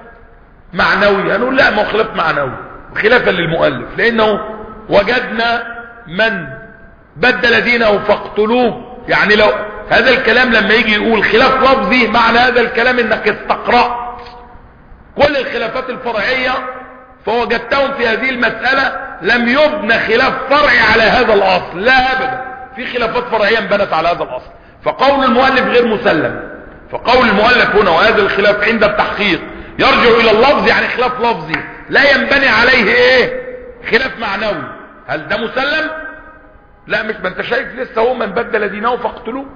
معنوي؟ هنقول لا، ما هو خلاف معنوي خلافا للمؤلف، لانه وجدنا من بدل دينه فاقتلوه. يعني لو هذا الكلام لما يجي يقول خلاف لفظي، معنى هذا الكلام انك استقرأت كل الخلافات الفرعية فوجدتهم في هذه المسألة لم يبنى خلاف فرعي على هذا الاصل، لا ابدا، في خلافات فرعية بنت على هذا الاصل. فقول المؤلف غير مسلم. فقول المؤلف هنا وهذا الخلاف عند التحقيق يرجع الى اللفظ، يعني خلاف لفظي لا ينبني عليه ايه خلاف معنوي. هل ده مسلم؟ لا، مش ما انت شايف لسه هو من بدل دينه فاقتلوه.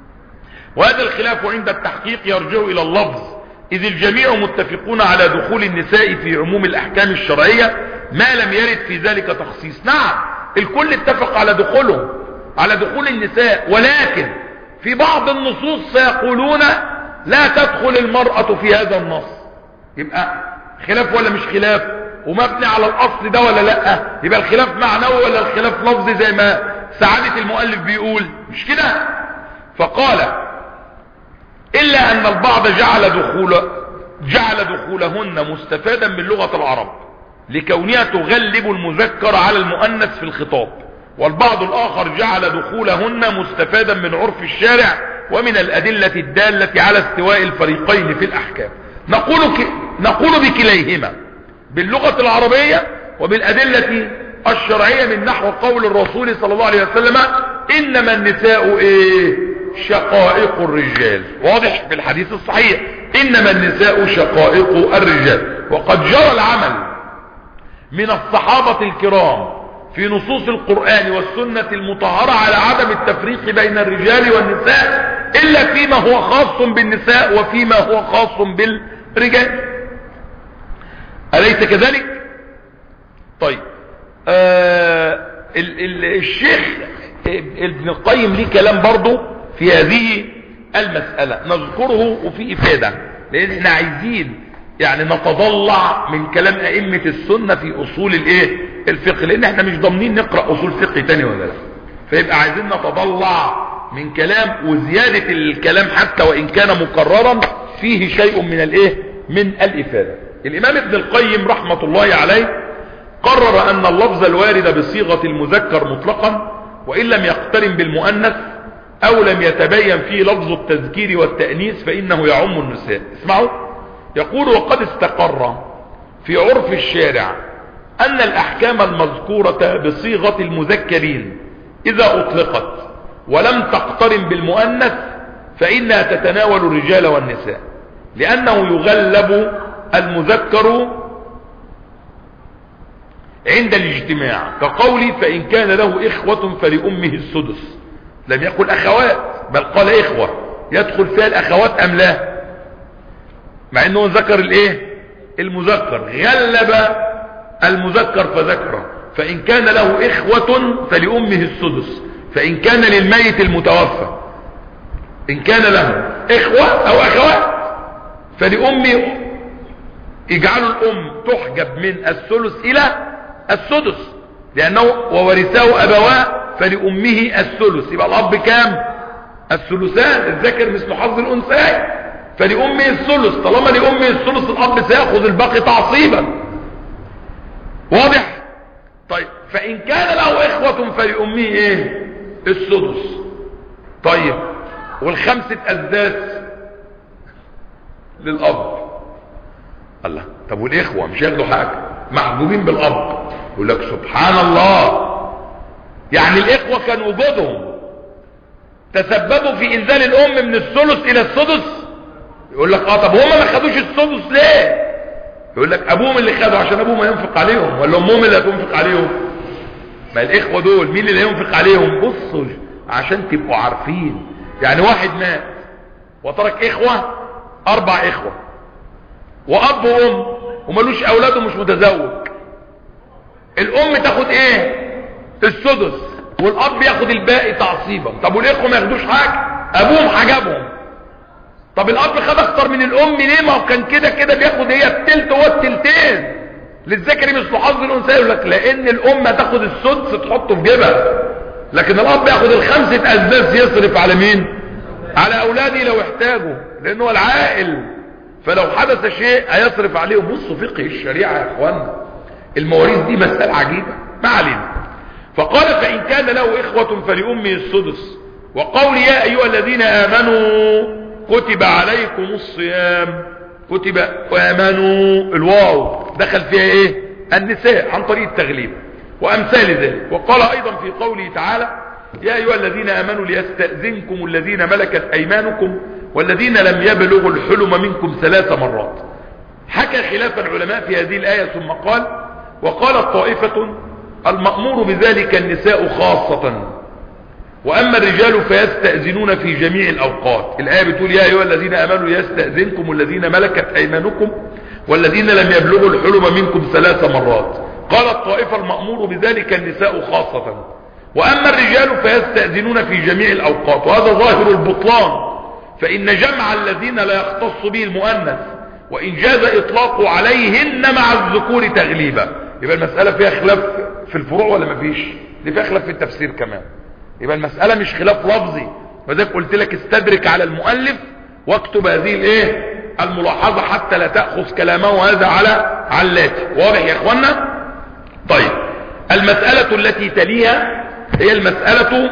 وهذا الخلاف عند التحقيق يرجع الى اللفظ، اذ الجميع متفقون على دخول النساء في عموم الاحكام الشرعية ما لم يرد في ذلك تخصيص. نعم الكل اتفق على دخولهم على دخول النساء، ولكن في بعض النصوص سيقولون لا تدخل المرأة في هذا النص. يبقى خلاف ولا مش خلاف؟ ومبني على الاصل ده ولا لا؟ يبقى الخلاف معنوي ولا الخلاف لفظي زي ما سعادة المؤلف بيقول؟ مش كده. فقال الا ان البعض جعل دخول جعل دخولهن مستفادا من لغة العرب لكونها تغلب المذكر على المؤنث في الخطاب، والبعض الاخر جعل دخولهن مستفادا من عرف الشارع ومن الادلة الدالة على استواء الفريقين في الاحكام. نقول ك... نقول بكليهما، باللغة العربية وبالادلة الشرعية، من نحو قول الرسول صلى الله عليه وسلم انما النساء ايه شقائق الرجال. واضح في الحديث الصحيح انما النساء شقائق الرجال. وقد جرى العمل من الصحابة الكرام في نصوص القرآن والسنة المطهرة على عدم التفريق بين الرجال والنساء إلا فيما هو خاص بالنساء وفيما هو خاص بالرجال. أليس كذلك؟ طيب آه ال ال الشيخ ابن القيم ليه كلام برضه في هذه المسألة نذكره وفي إفادة، لأن احنا عايزين يعني نتضلع من كلام أئمة السنة في أصول الايه الفقه، لأن احنا مش ضامنين نقرأ أصول فقه تاني ولا لا، فيبقى عايزين نتضلع من كلام، وزيادة الكلام حتى وإن كان مكررا فيه شيء من الايه من الإفادة. الإمام ابن القيم رحمة الله عليه قرر أن اللفظ الوارد بصيغة المذكر مطلقا وإن لم يقترن بالمؤنث أو لم يتبين فيه لفظ التذكير والتأنيث فإنه يعم النساء. اسمعوا، يقول: وقد استقر في عرف الشارع أن الأحكام المذكورة بصيغة المذكرين إذا أطلقت ولم تقترن بالمؤنث فإنها تتناول الرجال والنساء، لأنه يغلب المذكر عند الاجتماع، كقولي: فإن كان له إخوة فلأمه السدس. لم يقل أخوات بل قال إخوة، يدخل فيها الأخوات أم لا؟ مع أنه ذكر الإيه المذكر، غلب المذكر فذكره. فإن كان له إخوة فلأمه السدس، فإن كان للميت المتوفى إن كان له إخوة أو أخوات فلأمه، يجعلوا الأم تحجب من الثلث إلى السدس، لأنه وورثه أبواه فلأمه الثلث، يبقى الأب كام؟ الثلثان، الذكر مثل حظ الأنثى، فلأمه الثلث. طالما لأمه الثلث الأب سيأخذ الباقي تعصيبا، واضح؟ طيب فإن كان له إخوة فلأمه إيه؟ السدس. طيب والخمسة أسداس للأب. الله، طب والإخوة مش ياخدوا حاجة؟ محجوبين بالأب. يقول لك سبحان الله، يعني الإخوة كان وجودهم تسببوا في إنزال الأم من الثلث إلى السدس؟ يقول لك اه، طب هما ما خدوش السدس ليه؟ يقول لك أبوهم اللي خدوا عشان أبوهم ينفق عليهم، ولا أمهم اللي هتنفق عليهم؟ ما الإخوة دول مين اللي ينفق عليهم؟ بصوا عشان تبقوا عارفين، يعني واحد مات وترك إخوة، أربع إخوة وأب وأم وملوش أولاده مش متزوج، الأم تاخد إيه؟ السدس، والأب ياخد الباقي تعصيبا. طب والإخوة ما ياخدوش حاجة؟ أبوهم حجبهم. طب الأب خد أكتر من الأم ليه؟ ما هو كان كده كده بياخد هي التلت هو التلتين، للذكر مثل حظ الأنثى. يقول لك لأن الأم هتاخد السدس تحطه في جيبها، لكن الأب ياخد الخمسة أسداس يصرف على مين؟ على أولاده لو احتاجوا، لأنه هو العائل، فلو حدث شيء هيصرف عليه. بصوا فقه الشريعة يا اخوانا، المواريث دي مسألة عجيبة. ما علينا. فقال: فإن كان له إخوة فلأمه السدس. وقول: يا أيها الذين آمنوا كتب عليكم الصيام، كتب وآمنوا، الواو دخل فيها ايه؟ النساء عن طريق التغليب وأمثال ذلك. وقال أيضا في قوله تعالى: يا أيها الذين آمنوا ليستأذنكم الذين ملكت أيمانكم والذين لم يبلغوا الحلم منكم ثلاث مرات. حكى خلاف العلماء في هذه الآية ثم قال: وقالت طائفة المأمور بذلك النساء خاصة، وأما الرجال فيستأذنون في جميع الأوقات. الآية بتقول: يا أيها الذين آمنوا ليستأذنكم الذين ملكت أيمانكم والذين لم يبلغوا الحلم منكم ثلاث مرات. قالت طائفة المأمور بذلك النساء خاصة، وأما الرجال فيستأذنون في جميع الأوقات. وهذا ظاهر البطلان، فإن جمع الذين لا يختص به المؤنث وإن جاز إطلاقه عليهن مع الذكور تغليبا. يبقى المسألة فيها خلاف في الفروع ولا مفيش؟ دي فيها خلاف في التفسير كمان. يبقى المسألة مش خلاف لفظي، وذلك قلت لك استدرك على المؤلف واكتب هذه الايه الملاحظة حتى لا تأخذ كلامه هذا على علاتي. واضح يا اخوانا؟ طيب المسألة التي تليها هي المسألة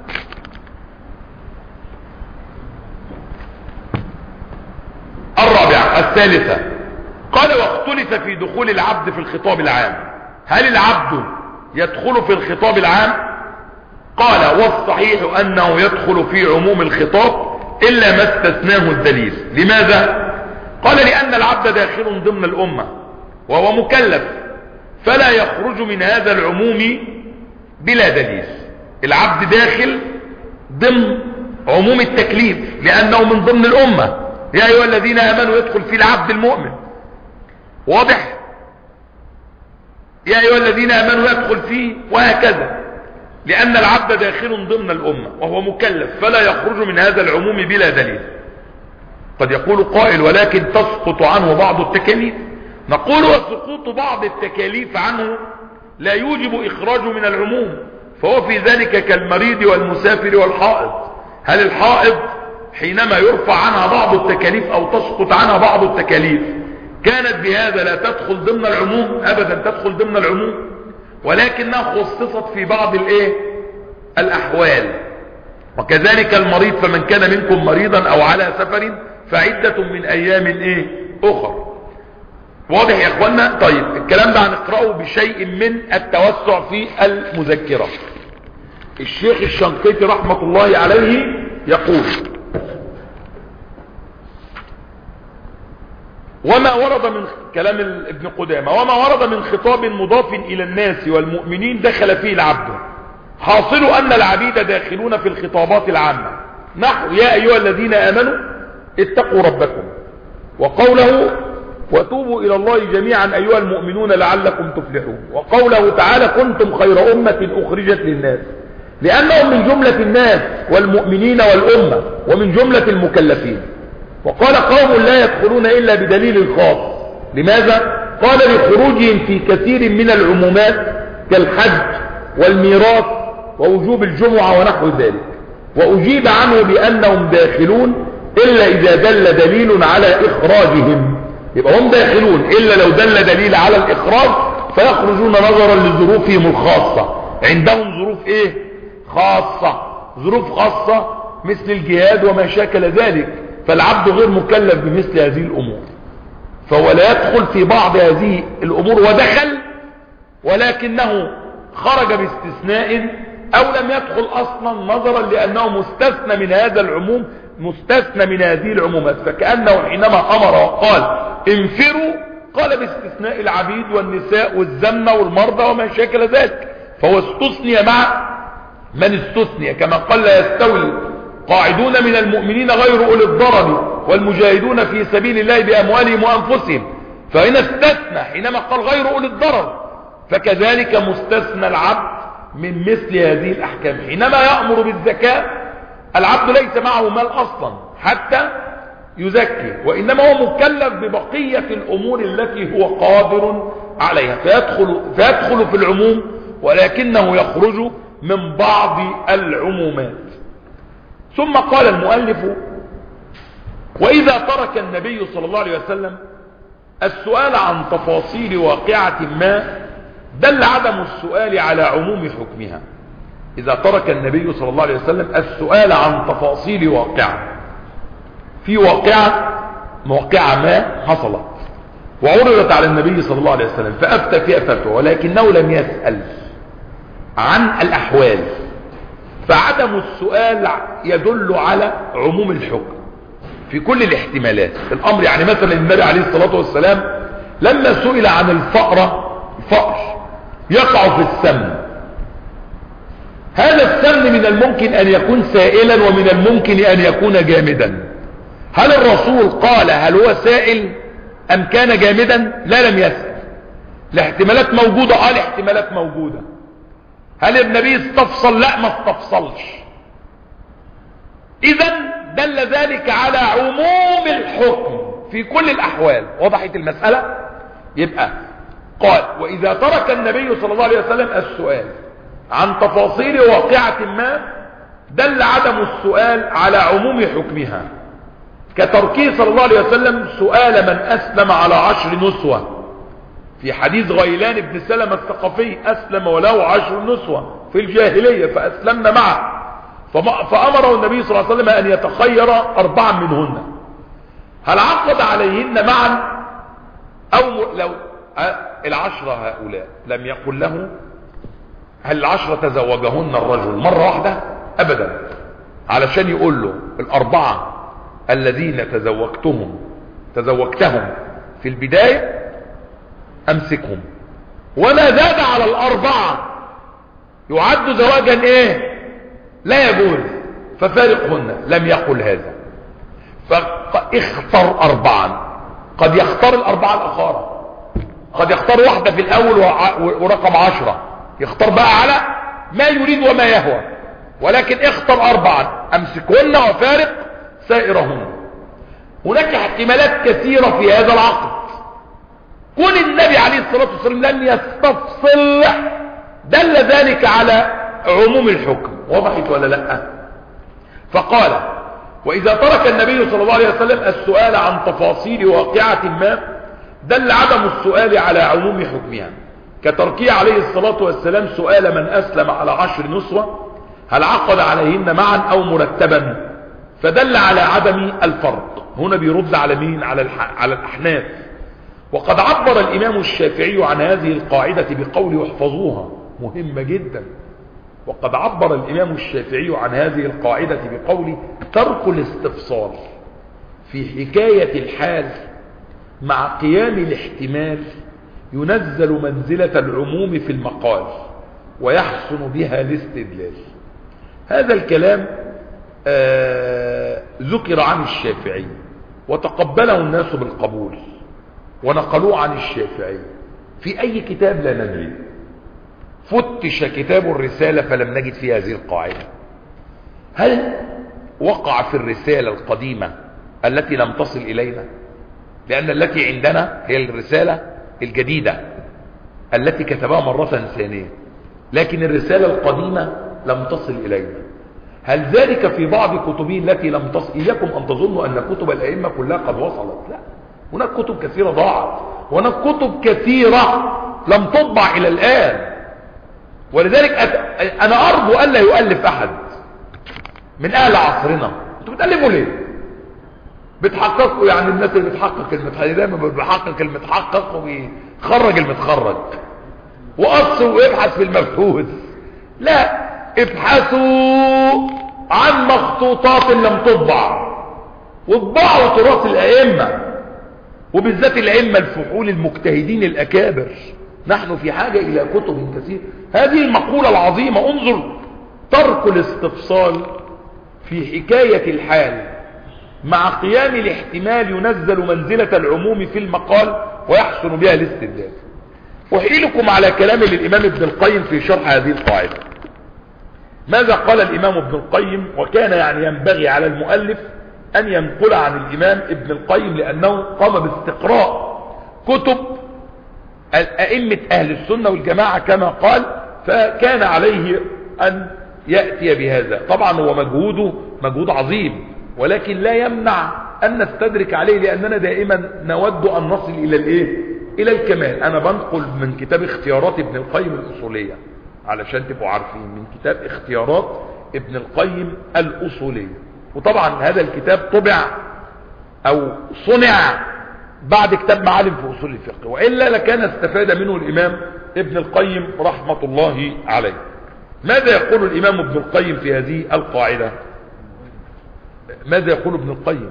الرابعة الثالثة. قال: واختلف في دخول العبد في الخطاب العام. هل العبد يدخل في الخطاب العام؟ قال: والصحيح أنه يدخل في عموم الخطاب إلا ما استثناه الدليل. لماذا؟ قال: لأن العبد داخل ضمن الأمة وهو مكلف، فلا يخرج من هذا العموم بلا دليل. العبد داخل ضمن عموم التكليف لأنه من ضمن الأمة. يا أيها الذين آمنوا يدخل في العبد المؤمن، واضح؟ يا أيها الذين آمنوا يدخل فيه، وهكذا، لأن العبد داخل ضمن الأمة وهو مكلف فلا يخرج من هذا العموم بلا دليل. قد يقول قائل ولكن تسقط عنه بعض التكاليف. نقول وسقوط بعض التكاليف عنه لا يوجب إخراجه من العموم، فهو في ذلك كالمريض والمسافر والحائض. هل الحائض حينما يرفع عنها بعض التكاليف أو تسقط عنها بعض التكاليف كانت بهذا لا تدخل ضمن العموم؟ أبدا تدخل ضمن العموم، ولكنها خصصت في بعض الايه الأحوال. وكذلك المريض، فمن كان منكم مريضا أو على سفر فعدة من أيام ايه أخر. واضح يا اخوانا؟ طيب الكلام ده هنقرأه بشيء من التوسع في المذكرة. الشيخ الشنقيطي رحمة الله عليه يقول: وما ورد من كلام ابن قدامة وما ورد من خطاب مضاف إلى الناس والمؤمنين دخل فيه العبد، حاصل أن العبيد داخلون في الخطابات العامة، نحو يا أيها الذين آمنوا اتقوا ربكم، وقوله وتوبوا إلى الله جميعا أيها المؤمنون لعلكم تفلحون، وقوله تعالى كنتم خير أمة أخرجت للناس، لأنهم من جملة الناس والمؤمنين والأمة ومن جملة المكلفين. وقال قوم لا يدخلون إلا بدليل خاص. لماذا؟ قال لخروجهم في كثير من العمومات كالحج والميراث ووجوب الجمعة ونحو ذلك. وأجيب عنه بأنهم داخلون إلا إذا دل دليل على إخراجهم، يبقى هم داخلون إلا لو دل دليل على الإخراج فيخرجون نظرا لظروفهم الخاصة. عندهم ظروف إيه؟ خاصة، ظروف خاصة مثل الجهاد وما شاكل ذلك، فالعبد غير مكلف بمثل هذه الأمور، فهو لا يدخل في بعض هذه الأمور، ودخل ولكنه خرج باستثناء أو لم يدخل أصلا نظرا لأنه مستثنى من هذا العموم، مستثنى من هذه العمومات. فكأنه حينما أمر وقال انفروا قال باستثناء العبيد والنساء والزمنة والمرضى وما شاكل ذلك، فهو استثني مع من استثني، كما قال لا يستوي قاعدون من المؤمنين غير أولي الضرر والمجاهدون في سبيل الله بأموالهم وأنفسهم، فهنا استثنى حينما قال غير أولي الضرر، فكذلك مستثنى العبد من مثل هذه الأحكام. حينما يأمر بالزكاة العبد ليس معه مال أصلا حتى يزكي، وإنما هو مكلف ببقية الأمور التي هو قادر عليها، فيدخل, فيدخل في العموم ولكنه يخرج من بعض العمومات. ثم قال المؤلف: وإذا ترك النبي صلى الله عليه وسلم السؤال عن تفاصيل واقعة ما دل عدم السؤال على عموم حكمها. إذا ترك النبي صلى الله عليه وسلم السؤال عن تفاصيل واقعة، في واقعة موقعة ما حصلت وعرضت على النبي صلى الله عليه وسلم فأفتى فيها فتوى، ولكنه لم يسأل عن الأحوال، فعدم السؤال يدل على عموم الحكم في كل الاحتمالات الأمر. يعني مثلا النبي عليه الصلاة والسلام لما سئل عن الفأرة، الفأر يقع في السمن، هذا السمن من الممكن أن يكون سائلا ومن الممكن أن يكون جامدا. هل الرسول قال هل هو سائل أم كان جامدا؟ لا، لم يسأل. الاحتمالات موجودة، اه الاحتمالات موجودة. هل النبي استفصل؟ لا، ما استفصلش. إذن دل ذلك على عموم الحكم في كل الأحوال. وضحت المسألة؟ يبقى قال: وإذا ترك النبي صلى الله عليه وسلم السؤال عن تفاصيل واقعة ما دل عدم السؤال على عموم حكمها، كتركه صلى الله عليه وسلم سؤال من أسلم على عشر نسوة في حديث غيلان بن سلمة الثقفي: أسلم وله عشر نسوة في الجاهلية فأسلمنا معه، فأمره النبي صلى الله عليه وسلم أن يتخير أربعا منهن، هل عقد عليهن معا أو لو العشرة هؤلاء لم يقل له هل العشرة تزوجهن الرجل مرة واحدة؟ أبدا، علشان يقول له الأربعة الذين تزوجتهم تزوجتهم في البداية أمسكهم، وما زاد على الأربعة يعد زواجا إيه؟ لا يجوز. ففارقهن. لم يقل هذا، فاختر أربعا. قد يختار الأربعة الأخرى، قد يختار واحدة في الأول ورقم عشرة، يختار بقى على ما يريد وما يهوى، ولكن اختر أربعا أمسكهن وفارق سائرهن. هناك احتمالات كثيرة في هذا العقد. كون النبي عليه الصلاة والسلام لم يستفصل دل ذلك على عموم الحكم. وضحت ولا لا؟ فقال: وإذا ترك النبي صلى الله عليه وسلم السؤال عن تفاصيل واقعة ما دل عدم السؤال على عموم حكمها، كتركه عليه الصلاة والسلام سؤال من أسلم على عشر نسوة هل عقد عليهن معا أو مرتبا، فدل على عدم الفرق. هنا بيرد على مين؟ على, الح... على الأحناف. وقد عبر الإمام الشافعي عن هذه القاعدة بقوله احفظوها، مهمة جدا. وقد عبر الإمام الشافعي عن هذه القاعدة بقوله ترك الاستفصال في حكاية الحال مع قيام الاحتمال ينزل منزلة العموم في المقال ويحسن بها الاستدلال. هذا الكلام آه ذكر عن الشافعي وتقبله الناس بالقبول ونقلوه عن الشافعي في أي كتاب لا ندري. فتش كتاب الرسالة فلم نجد فيه هذه القاعدة. هل وقع في الرسالة القديمة التي لم تصل إلينا؟ لأن التي عندنا هي الرسالة الجديدة التي كتبها مرة ثانية، لكن الرسالة القديمة لم تصل إلينا. هل ذلك في بعض كتبه التي لم تصل إياكم أن تظنوا أن كتب الأئمة كلها قد وصلت؟ لا، هناك كتب كثيرة ضاعت، وهناك كتب كثيرة لم تطبع إلى الآن. ولذلك أنا أرجو ألا يؤلف أحد من أهل عصرنا. أنتوا بتألفوا ليه؟ بتحققوا يعني الناس اللي بتحقق المتحقق دايما بيحقق المتحقق وبيخرج المتخرج وقصوا ويبحث في المبحوث. لا، ابحثوا عن مخطوطات لم تطبع واطبعوا تراث الأئمة، وبالذات الأئمة الفحول المجتهدين الأكابر. نحن في حاجة إلى كتب كثير. هذه المقولة العظيمة، انظر: ترك الاستفصال في حكاية الحال مع قيام الاحتمال ينزل منزلة العموم في المقال ويحسن بها الاستدلال. أحيلكم على كلام للإمام ابن القيم في شرح هذه القاعدة. ماذا قال الإمام ابن القيم؟ وكان يعني ينبغي على المؤلف أن ينقل عن الإمام ابن القيم لأنه قام باستقراء كتب الأئمة أهل السنة والجماعة كما قال، فكان عليه أن يأتي بهذا. طبعا هو مجهوده مجهود عظيم، ولكن لا يمنع أن نستدرك عليه، لأننا دائما نود أن نصل إلى الإيه؟ إلى الكمال. أنا بنقل من كتاب اختيارات ابن القيم الأصولية علشان تبقوا عارفين، من كتاب اختيارات ابن القيم الأصولية. وطبعا هذا الكتاب طبع أو صنع بعد كتاب معالم في أصول الفقه، وإلا لكان استفاد منه الإمام ابن القيم رحمة الله عليه. ماذا يقول الإمام ابن القيم في هذه القاعدة؟ ماذا يقول ابن القيم؟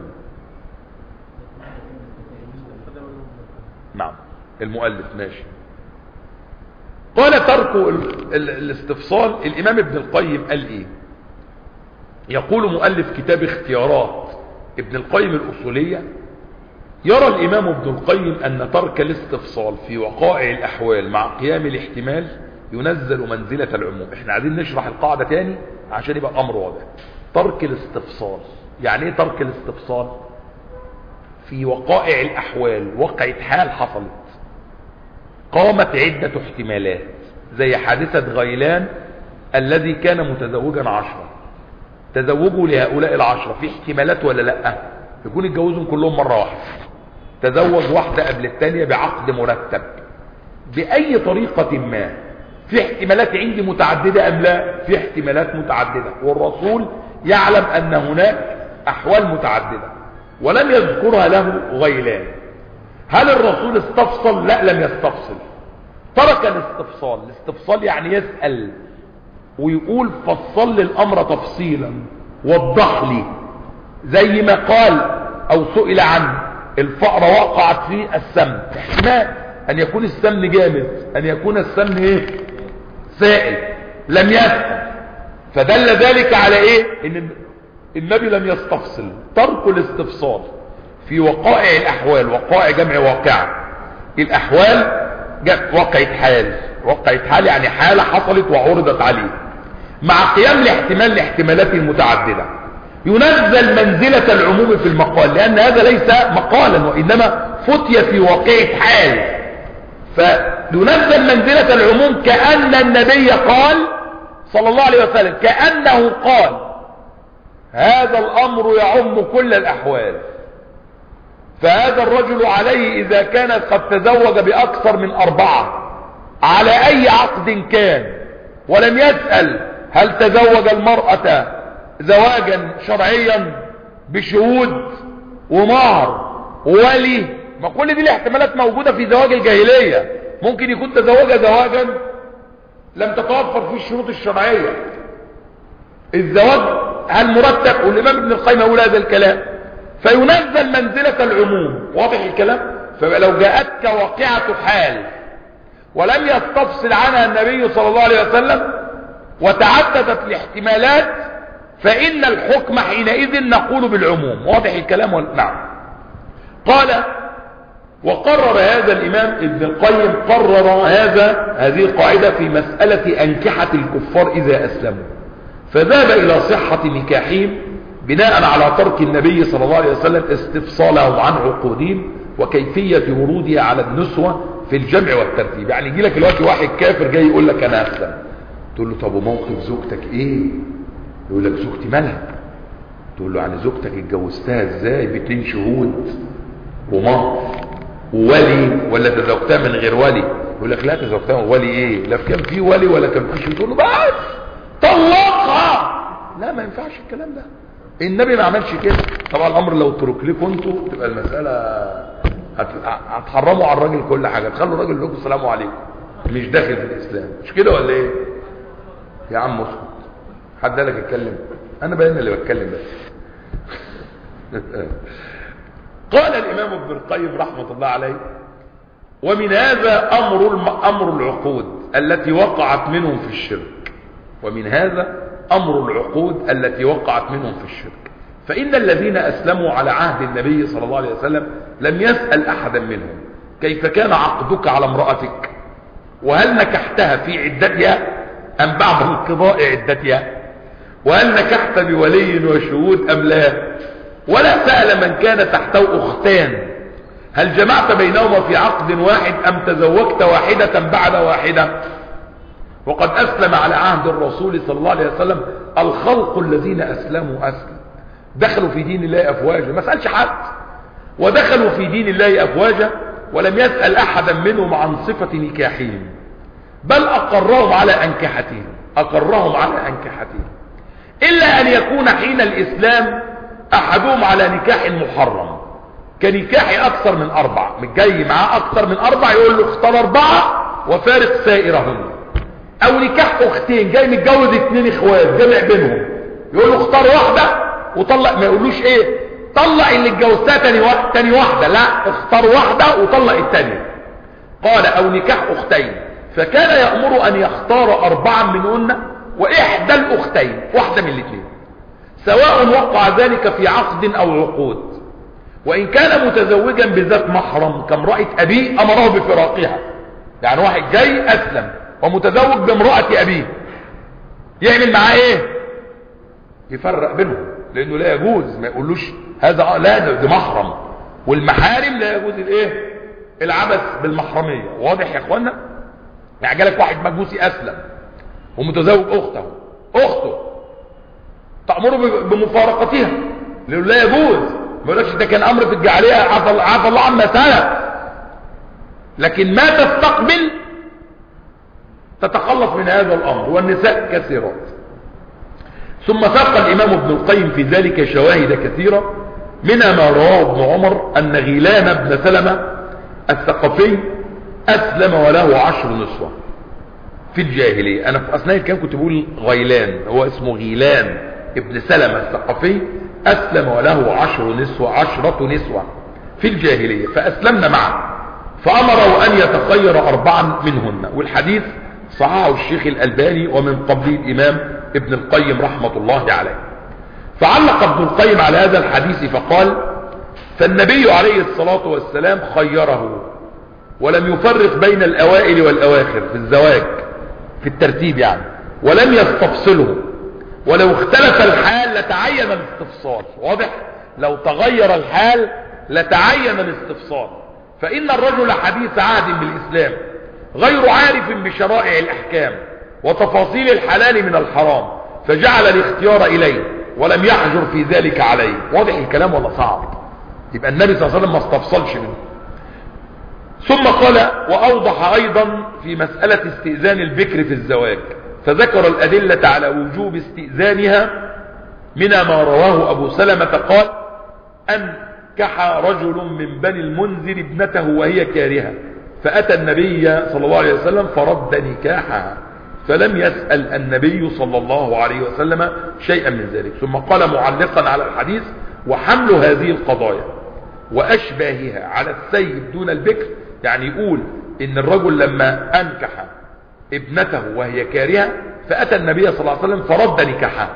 نعم، المؤلف ماشي. قال ترك الاستفصال. الإمام ابن القيم قال إيه؟ يقول مؤلف كتاب اختيارات ابن القيم الأصولية: يرى الإمام ابن القيم أن ترك الاستفصال في وقائع الأحوال مع قيام الاحتمال ينزل منزلة العموم. احنا عايزين نشرح القاعدة تاني عشان يبقى الأمر واضح. ترك الاستفصال يعني ايه؟ ترك الاستفصال في وقائع الأحوال، وقعت حال حصلت قامت عدة احتمالات، زي حادثة غيلان الذي كان متزوجا عشرة، تزوجوا لهؤلاء العشرة في احتمالات ولا لا؟ يكون اتجوزهم كلهم مرة واحدة، تزوج واحدة قبل الثانية بعقد مرتب بأي طريقة ما. في احتمالات عندي متعددة أم لا؟ في احتمالات متعددة، والرسول يعلم أن هناك أحوال متعددة ولم يذكرها له غيلان. هل الرسول استفصل؟ لا، لم يستفصل، ترك الاستفصال. الاستفصال يعني يسأل ويقول فصل لي الأمر تفصيلا، وضح لي، زي ما قال أو سئل عن الفأرة وقعت في السمن، احتمال أن يكون السمن جامد، أن يكون السمن إيه؟ سائل، لم يسأل، فدل ذلك على إيه؟ إن النبي لم يستفصل. ترك الاستفصال في وقائع الأحوال، وقائع جمع واقع، الأحوال وقعت حال، وقعت حال يعني حالة حصلت وعرضت عليه، مع قيام الاحتمال لاحتمالات المتعددة، ينزل منزلة العموم في المقال، لأن هذا ليس مقالا وإنما فتي في واقعة حال، فينزل منزلة العموم كأن النبي قال صلى الله عليه وسلم، كأنه قال هذا الأمر يعم كل الأحوال، فهذا الرجل عليه إذا كان قد تزوج بأكثر من أربعة على أي عقد كان، ولم يسأل هل تزوج المرأة زواجا شرعيا بشهود ومهر وولي، ما كل دي الاحتمالات موجودة في زواج الجاهلية، ممكن يكون تزوج زواجا لم تتوفر فيه الشروط الشرعية. الزواج هل مرتب؟ والإمام ابن القيم يقول هذا الكلام، فينزل منزلة العموم. واضح الكلام؟ فلو جاءتك واقعة حال ولم يستفصل عنها النبي صلى الله عليه وسلم وتعددت الاحتمالات، فإن الحكم حينئذ نقول بالعموم. واضح الكلام ولا؟ نعم. قال وقرر هذا الإمام ابن القيم، قرر هذا هذه القاعدة في مسألة أنكحة الكفار إذا أسلموا، فذهب إلى صحة نكاحهم بناء على ترك النبي صلى الله عليه وسلم استفصالهم عن عقودهم وكيفية ورودها على النسوة في الجمع والترتيب. يعني يجي لك الوقت واحد كافر جاي يقول لك أنا أسلم، تقول له طب وموقف زوجتك إيه؟ يقول لك زوجتي مالها؟ تقول له يعني زوجتك اتجوزتها إزاي باتنين شهود ومهر وولي ولا تزوجتها من غير ولي؟ يقول لك لا تزوجتها ولي ايه؟ لا كان في ولي ولا كان في شهود. تقول له بس طلقها. لا ما ينفعش الكلام ده، النبي ما عملش كده. طبعا الامر لو ترك لكم انتوا تبقى المساله هتحرموا على الراجل كل حاجه، تخلوا الراجل يقول لكم السلام عليكم مش داخل في الاسلام، مش كده ولا ايه؟ يا عم اسكت، حد قالك اتكلم؟ انا بقى اللي بتكلم بس. قال الامام ابن القيم رحمه الله عليه ومن هذا امر امر العقود التي وقعت منهم في الشرك، ومن هذا امر العقود التي وقعت منهم في الشرك، فان الذين اسلموا على عهد النبي صلى الله عليه وسلم لم يسأل احدا منهم كيف كان عقدك على امرأتك، وهل نكحتها في عدتها ام بعد انقضاء عدتها، وهل نكحت بولي وشهود ام لا، ولا سأل من كان تحته اختان هل جمعت بينهما في عقد واحد ام تزوجت واحدة بعد واحدة. وقد اسلم على عهد الرسول صلى الله عليه وسلم الخلق الذين اسلموا اسلم دخلوا في دين الله افواجا، ما سألش حد، ودخلوا في دين الله افواجا ولم يسأل احدا منهم عن صفة نكاحهم، بل اقرهم على انكحتهم اقرهم على انكحتهم الا ان يكون حين الاسلام احدهم على نكاح محرم كنكاح اكثر من اربع، جاي معاه اكثر من اربع يقول له اختار اربعة وفارق سائرهم، او نكاح اختين جاي متجوز اتنين اخوات جمع بينهم يقول له اختار واحدة وطلق، ما يقولوش ايه طلق اللي اتجوزتها تاني واحدة تاني واحدة، لا اختار واحدة وطلق التانية. قال او نكاح اختين، فكان يأمر ان يختار اربعا منهن واحدى الاختين، واحدة من الاثنين، سواء وقع ذلك في عقد او عقود، وان كان متزوجا بذات محرم كامرأة ابيه امره بفراقها. يعني واحد جاي اسلم ومتزوج بامرأة ابيه يعمل معاه ايه؟ يفرق بينهم، لانه لا يجوز، ما يقولوش هذا لا ده محرم، والمحارم لا يجوز الايه؟ العبث بالمحرمية. واضح يا اخوانا؟ يعني جالك واحد مجوسي اسلم ومتزوج اخته اخته تأمره بمفارقتها لانه لا يجوز، ما يقولكش ده كان امر في الجاهلية عفى الله عما سلف، لكن ما تستقبل تتخلص من هذا الامر، والنساء كثيرات. ثم ساق الامام ابن القيم في ذلك شواهد كثيرة، منها ما رواه ابن عمر ان غيلان بن سلمة الثقفي اسلم وله عشر نسوة في الجاهلية. انا في اثناء الكلام كنت بقول غيلان، هو اسمه غيلان ابن سلمة الثقفي، اسلم وله عشر نسوة عشرة نسوة في الجاهلية، فاسلمنا معه فامره ان يتخير اربعا منهن، والحديث صححه الشيخ الالباني ومن قبله الامام ابن القيم رحمة الله عليه. فعلق ابن القيم على هذا الحديث فقال: فالنبي عليه الصلاة والسلام خيره ولم يفرق بين الأوائل والأواخر في الزواج في الترتيب يعني، ولم يستفصله، ولو اختلف الحال لتعين الاستفصال. واضح؟ لو تغير الحال لتعين الاستفصال، فإن الرجل حديث عهد بالإسلام غير عارف بشرائع الأحكام وتفاصيل الحلال من الحرام، فجعل الاختيار إليه ولم يحجر في ذلك عليه. واضح الكلام ولا صعب؟ يبقى النبي صلى الله عليه وسلم ما استفصلش منه. ثم قال: وأوضح أيضا في مسألة استئذان البكر في الزواج، فذكر الأدلة على وجوب استئذانها من ما رواه أبو سلمة قال: أنكح رجل من بني المنذر ابنته وهي كارهة، فأتى النبي صلى الله عليه وسلم فرد نكاحها، فلم يسأل النبي صلى الله عليه وسلم شيئا من ذلك. ثم قال معلقا على الحديث: وحمل هذه القضايا وأشباهها على السيد دون البكر، يعني يقول إن الرجل لما أنكح ابنته وهي كارهة فأتى النبي صلى الله عليه وسلم فرد نكاحها،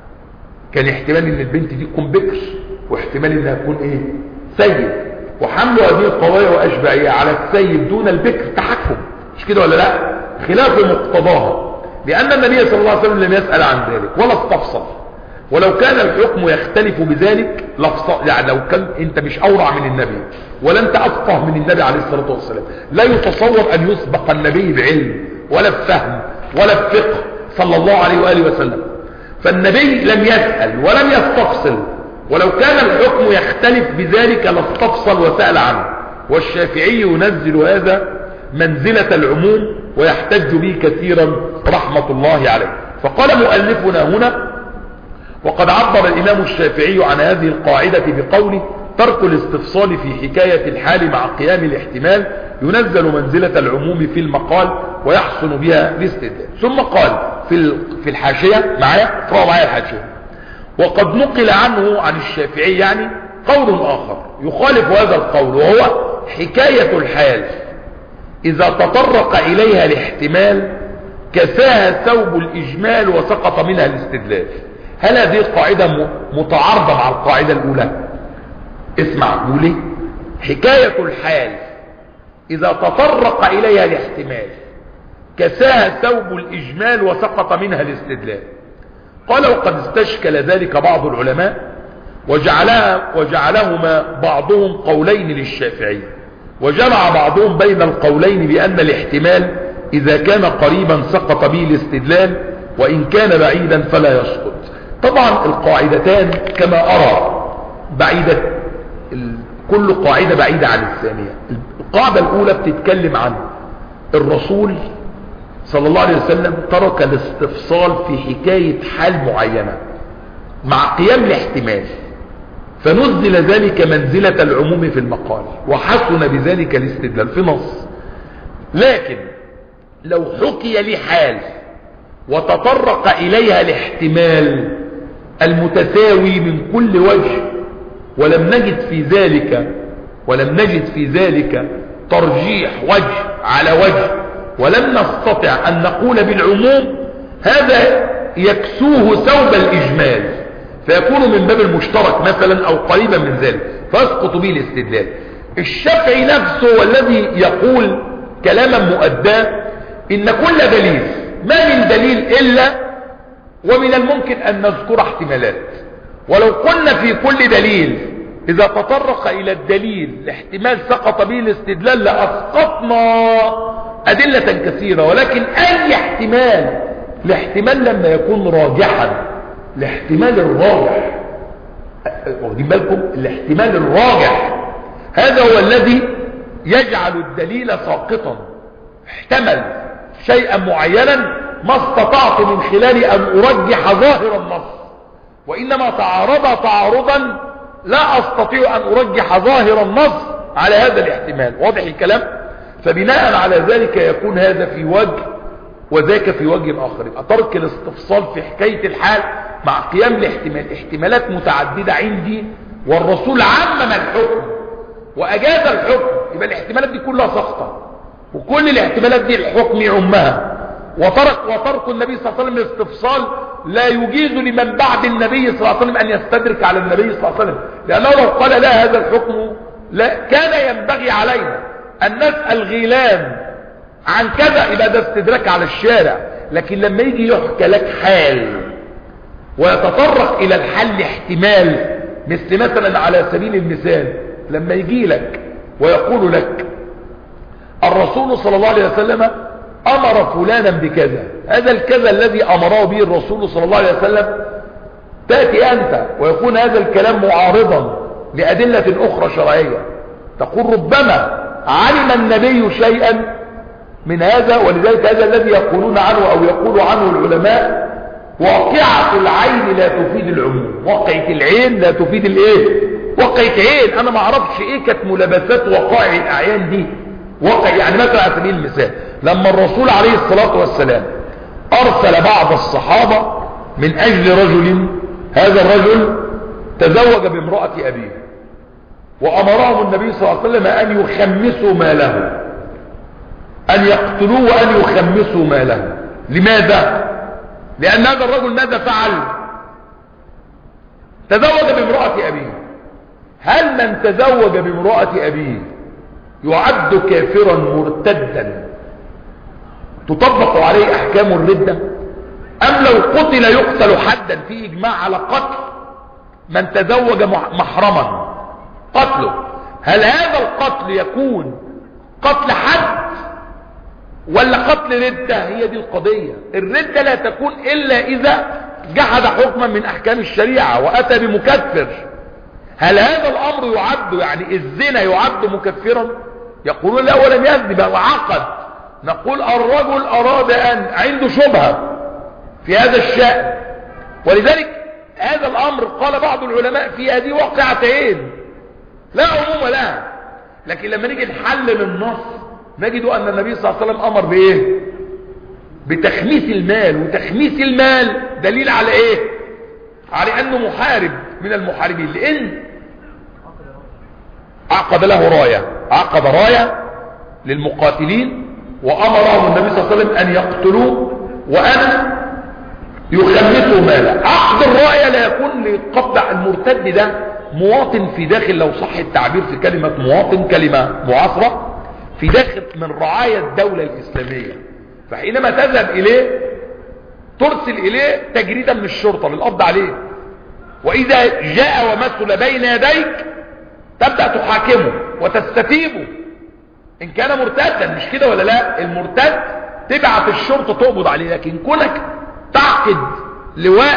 كان احتمال ان البنت دي تكون بكر واحتمال انها تكون ايه سيد، وحمل هذه القضايا واشباهها على السيد دون البكر تحكم، مش كده ولا لا؟ خلاف مقتضاها، لان النبي صلى الله عليه وسلم لم يسأل عن ذلك ولا استفصل، ولو كان الحكم يختلف بذلك لفصل، يعني لو كان انت مش اورع من النبي ولا انت افقه من النبي عليه الصلاة والسلام، لا يتصور ان يسبق النبي بعلم ولا بفهم ولا بفقه صلى الله عليه وآله وسلم. فالنبي لم يسأل ولم يستفصل، ولو كان الحكم يختلف بذلك لاستفصل وسأل عنه، والشافعي ينزل هذا منزلة العموم ويحتج به كثيرا رحمة الله عليه. فقال مؤلفنا هنا: وقد عبر الإمام الشافعي عن هذه القاعدة بقوله: ترك الاستفصال في حكاية الحال مع قيام الاحتمال ينزل منزلة العموم في المقال ويحسن بها الاستدلال. ثم قال في في الحاشية، معايا اقرأوا معايا الحاشية: وقد نقل عنه عن الشافعي يعني قول آخر يخالف هذا القول، وهو حكاية الحال إذا تطرق إليها الاحتمال كساها ثوب الإجمال وسقط منها الاستدلال. هل هذه القاعدة متعارضة مع القاعدة الأولى؟ اسمع بولي: حكاية الحال إذا تطرق إليها الاحتمال كساها ثوب الإجمال وسقط منها الاستدلال. قال: وقد استشكل ذلك بعض العلماء وجعلها وجعلهما بعضهم قولين للشافعي، وجمع بعضهم بين القولين بأن الاحتمال إذا كان قريبا سقط به الاستدلال، وإن كان بعيدا فلا يسقط. طبعا القاعدتان كما أرى بعيدة، كل قاعدة بعيدة عن الثانية. القاعدة الأولى بتتكلم عن الرسول صلى الله عليه وسلم ترك الاستفصال في حكاية حال معينة مع قيام الاحتمال، فنزل ذلك منزلة العموم في المقال، وحسن بذلك الاستدلال في نص. لكن لو حكي لي حال وتطرق إليها الاحتمال المتساوي من كل وجه، ولم نجد في ذلك ولم نجد في ذلك ترجيح وجه على وجه، ولم نستطع أن نقول بالعموم، هذا يكسوه ثوب الإجمال، فيكون من باب المشترك مثلا أو قريبا من ذلك، فيسقط به الاستدلال. الشافعي نفسه والذي يقول كلاما مؤداه إن كل دليل، ما من دليل إلا ومن الممكن أن نذكر احتمالات، ولو قلنا في كل دليل إذا تطرق إلى الدليل الاحتمال سقط به الاستدلال لأسقطنا أدلة كثيرة، ولكن أي احتمال، الاحتمال لما يكون راجحا، الاحتمال الراجح، واخدين بالكم، الاحتمال الراجح هذا هو الذي يجعل الدليل ساقطا. احتمل شيئا معينا ما استطعت من خلال أن أرجح ظاهر النص، وإنما تعارض تعارضا لا أستطيع أن أرجح ظاهر النص على هذا الاحتمال. واضح الكلام؟ فبناء على ذلك يكون هذا في وجه وذاك في وجه آخر. يبقى ترك الاستفصال في حكاية الحال مع قيام الاحتمال، احتمالات متعددة عندي والرسول عمم الحكم وأجاز الحكم، يبقى الاحتمالات دي كلها سقطة، وكل الاحتمالات دي الحكم يعمها. وترك وترك النبي صلى الله عليه وسلم الاستفصال لا يجيز لمن بعد النبي صلى الله عليه وسلم أن يستدرك على النبي صلى الله عليه وسلم، لأنه لو قال لا هذا الحكم لا كان ينبغي علينا أن نسأل غيلان عن كذا، يبقى ده استدراك على الشارع. لكن لما يجي يحكى لك حال ويتطرق إلى الحل احتمال، مثل مثلا على سبيل المثال لما يجي لك ويقول لك الرسول صلى الله عليه وسلم أمر فلانا بكذا، هذا الكذا الذي أمره به الرسول صلى الله عليه وسلم، تأتي أنت ويكون هذا الكلام معارضا لأدلة أخرى شرعية، تقول ربما علم النبي شيئا من هذا، ولذلك هذا الذي يقولون عنه أو يقول عنه العلماء واقعة العين لا تفيد العموم. واقعة العين لا تفيد الايه؟ واقعة عين انا ما اعرفش ايه كانت ملابسات وقائع الاعيان دي. واقع يعني مثلا على سبيل المثال لما الرسول عليه الصلاة والسلام ارسل بعض الصحابة من اجل رجل، هذا الرجل تزوج بامرأة ابيه، وامرهم النبي صلى الله عليه وسلم ان يخمسوا ماله، ان يقتلوه وان يخمسوا ماله. لماذا؟ لأن هذا الرجل ماذا فعل؟ تزوج بامرأة أبيه. هل من تزوج بامرأة أبيه يعد كافرا مرتدا تطبق عليه أحكام الردة، أم لو قتل يقتل حدا؟ في إجماع على قتل من تزوج محرما قتله. هل هذا القتل يكون قتل حد ولا قتل ردة؟ هي دي القضية. الردة لا تكون إلا إذا جحد حكما من أحكام الشريعة وأتى بمكفر. هل هذا الأمر يعد يعني الزنا يعد مكفرا؟ يقولون لا ولم يزن بقى وعقد. نقول الرجل أراد أن عنده شبهة في هذا الشأن، ولذلك هذا الأمر قال بعض العلماء في هذه واقعتين لا عموم لها. لكن لما نيجي نحلل النص نجد أن النبي صلى الله عليه وسلم أمر بإيه؟ بتخميس المال. وتخميس المال دليل على إيه؟ على أنه محارب من المحاربين، لأن عقد له راية، عقد راية للمقاتلين وأمرهم النبي صلى الله عليه وسلم أن يقتلوه وأن يخمسوا ماله. عقد الراية لا يكون لقبض المرتد ده مواطن في داخل، لو صح التعبير في كلمة مواطن كلمة معاصرة، في داخل من رعاية الدولة الإسلامية. فحينما تذهب إليه ترسل إليه تجريدا من الشرطة للقبض عليه، وإذا جاء ومثل بين يديك تبدأ تحاكمه وتستتيبه إن كان مرتدا. مش كده ولا لا؟ المرتد تبعت الشرطة تقبض عليه، لكن كونك تعقد لواء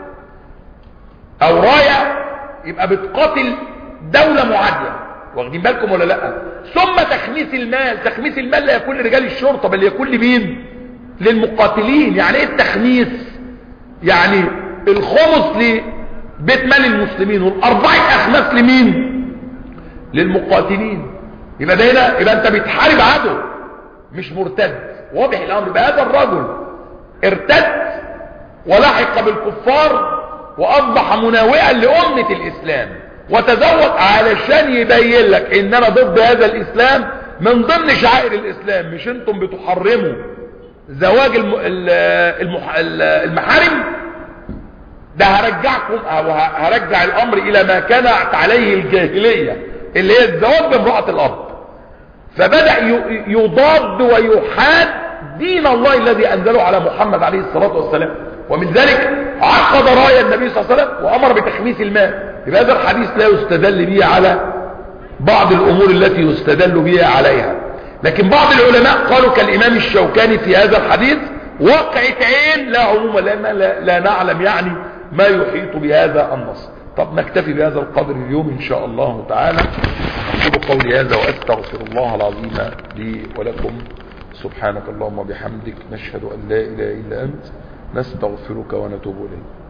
أو راية يبقى بتقاتل دولة معادية. واخدين بالكم ولا لا؟ ثم تخميس المال. تخميس المال لا يكون لرجال الشرطة بل يكون لمين؟ للمقاتلين. يعني ايه التخميس؟ يعني الخمس لبيت مال المسلمين والاربعة اخماس لمين؟ للمقاتلين. يبقى ده هنا يبقى انت بتحارب عدو مش مرتد. واضح الامر؟ يبقى هذا الرجل ارتد ولحق بالكفار واصبح مناوئا لأمة الاسلام وتزوج علشان يبين لك ان انا ضد هذا الاسلام من ضمن شعائر الاسلام. مش انتم بتحرموا زواج الم... المح... المحارم؟ ده هرجعكم او هرجع الامر الى ما كانت عليه الجاهلية اللي هي الزواج بامرأة الاب. فبدأ يضاد ويحاد دين الله الذي انزله على محمد عليه الصلاة والسلام. ومن ذلك عقد راية النبي صلى الله عليه وسلم وامر بتخميس المال. يبقى هذا الحديث لا يستدل به على بعض الامور التي يستدل بها عليها. لكن بعض العلماء قالوا كالامام الشوكاني في هذا الحديث واقعة عين لا عموم، لان لا, لا نعلم يعني ما يحيط بهذا النص. طب نكتفي بهذا القدر اليوم ان شاء الله تعالى. اقول قولي هذا واستغفر الله العظيم لي ولكم. سبحانك اللهم وبحمدك نشهد ان لا اله الا انت نستغفرك ونتوب اليك.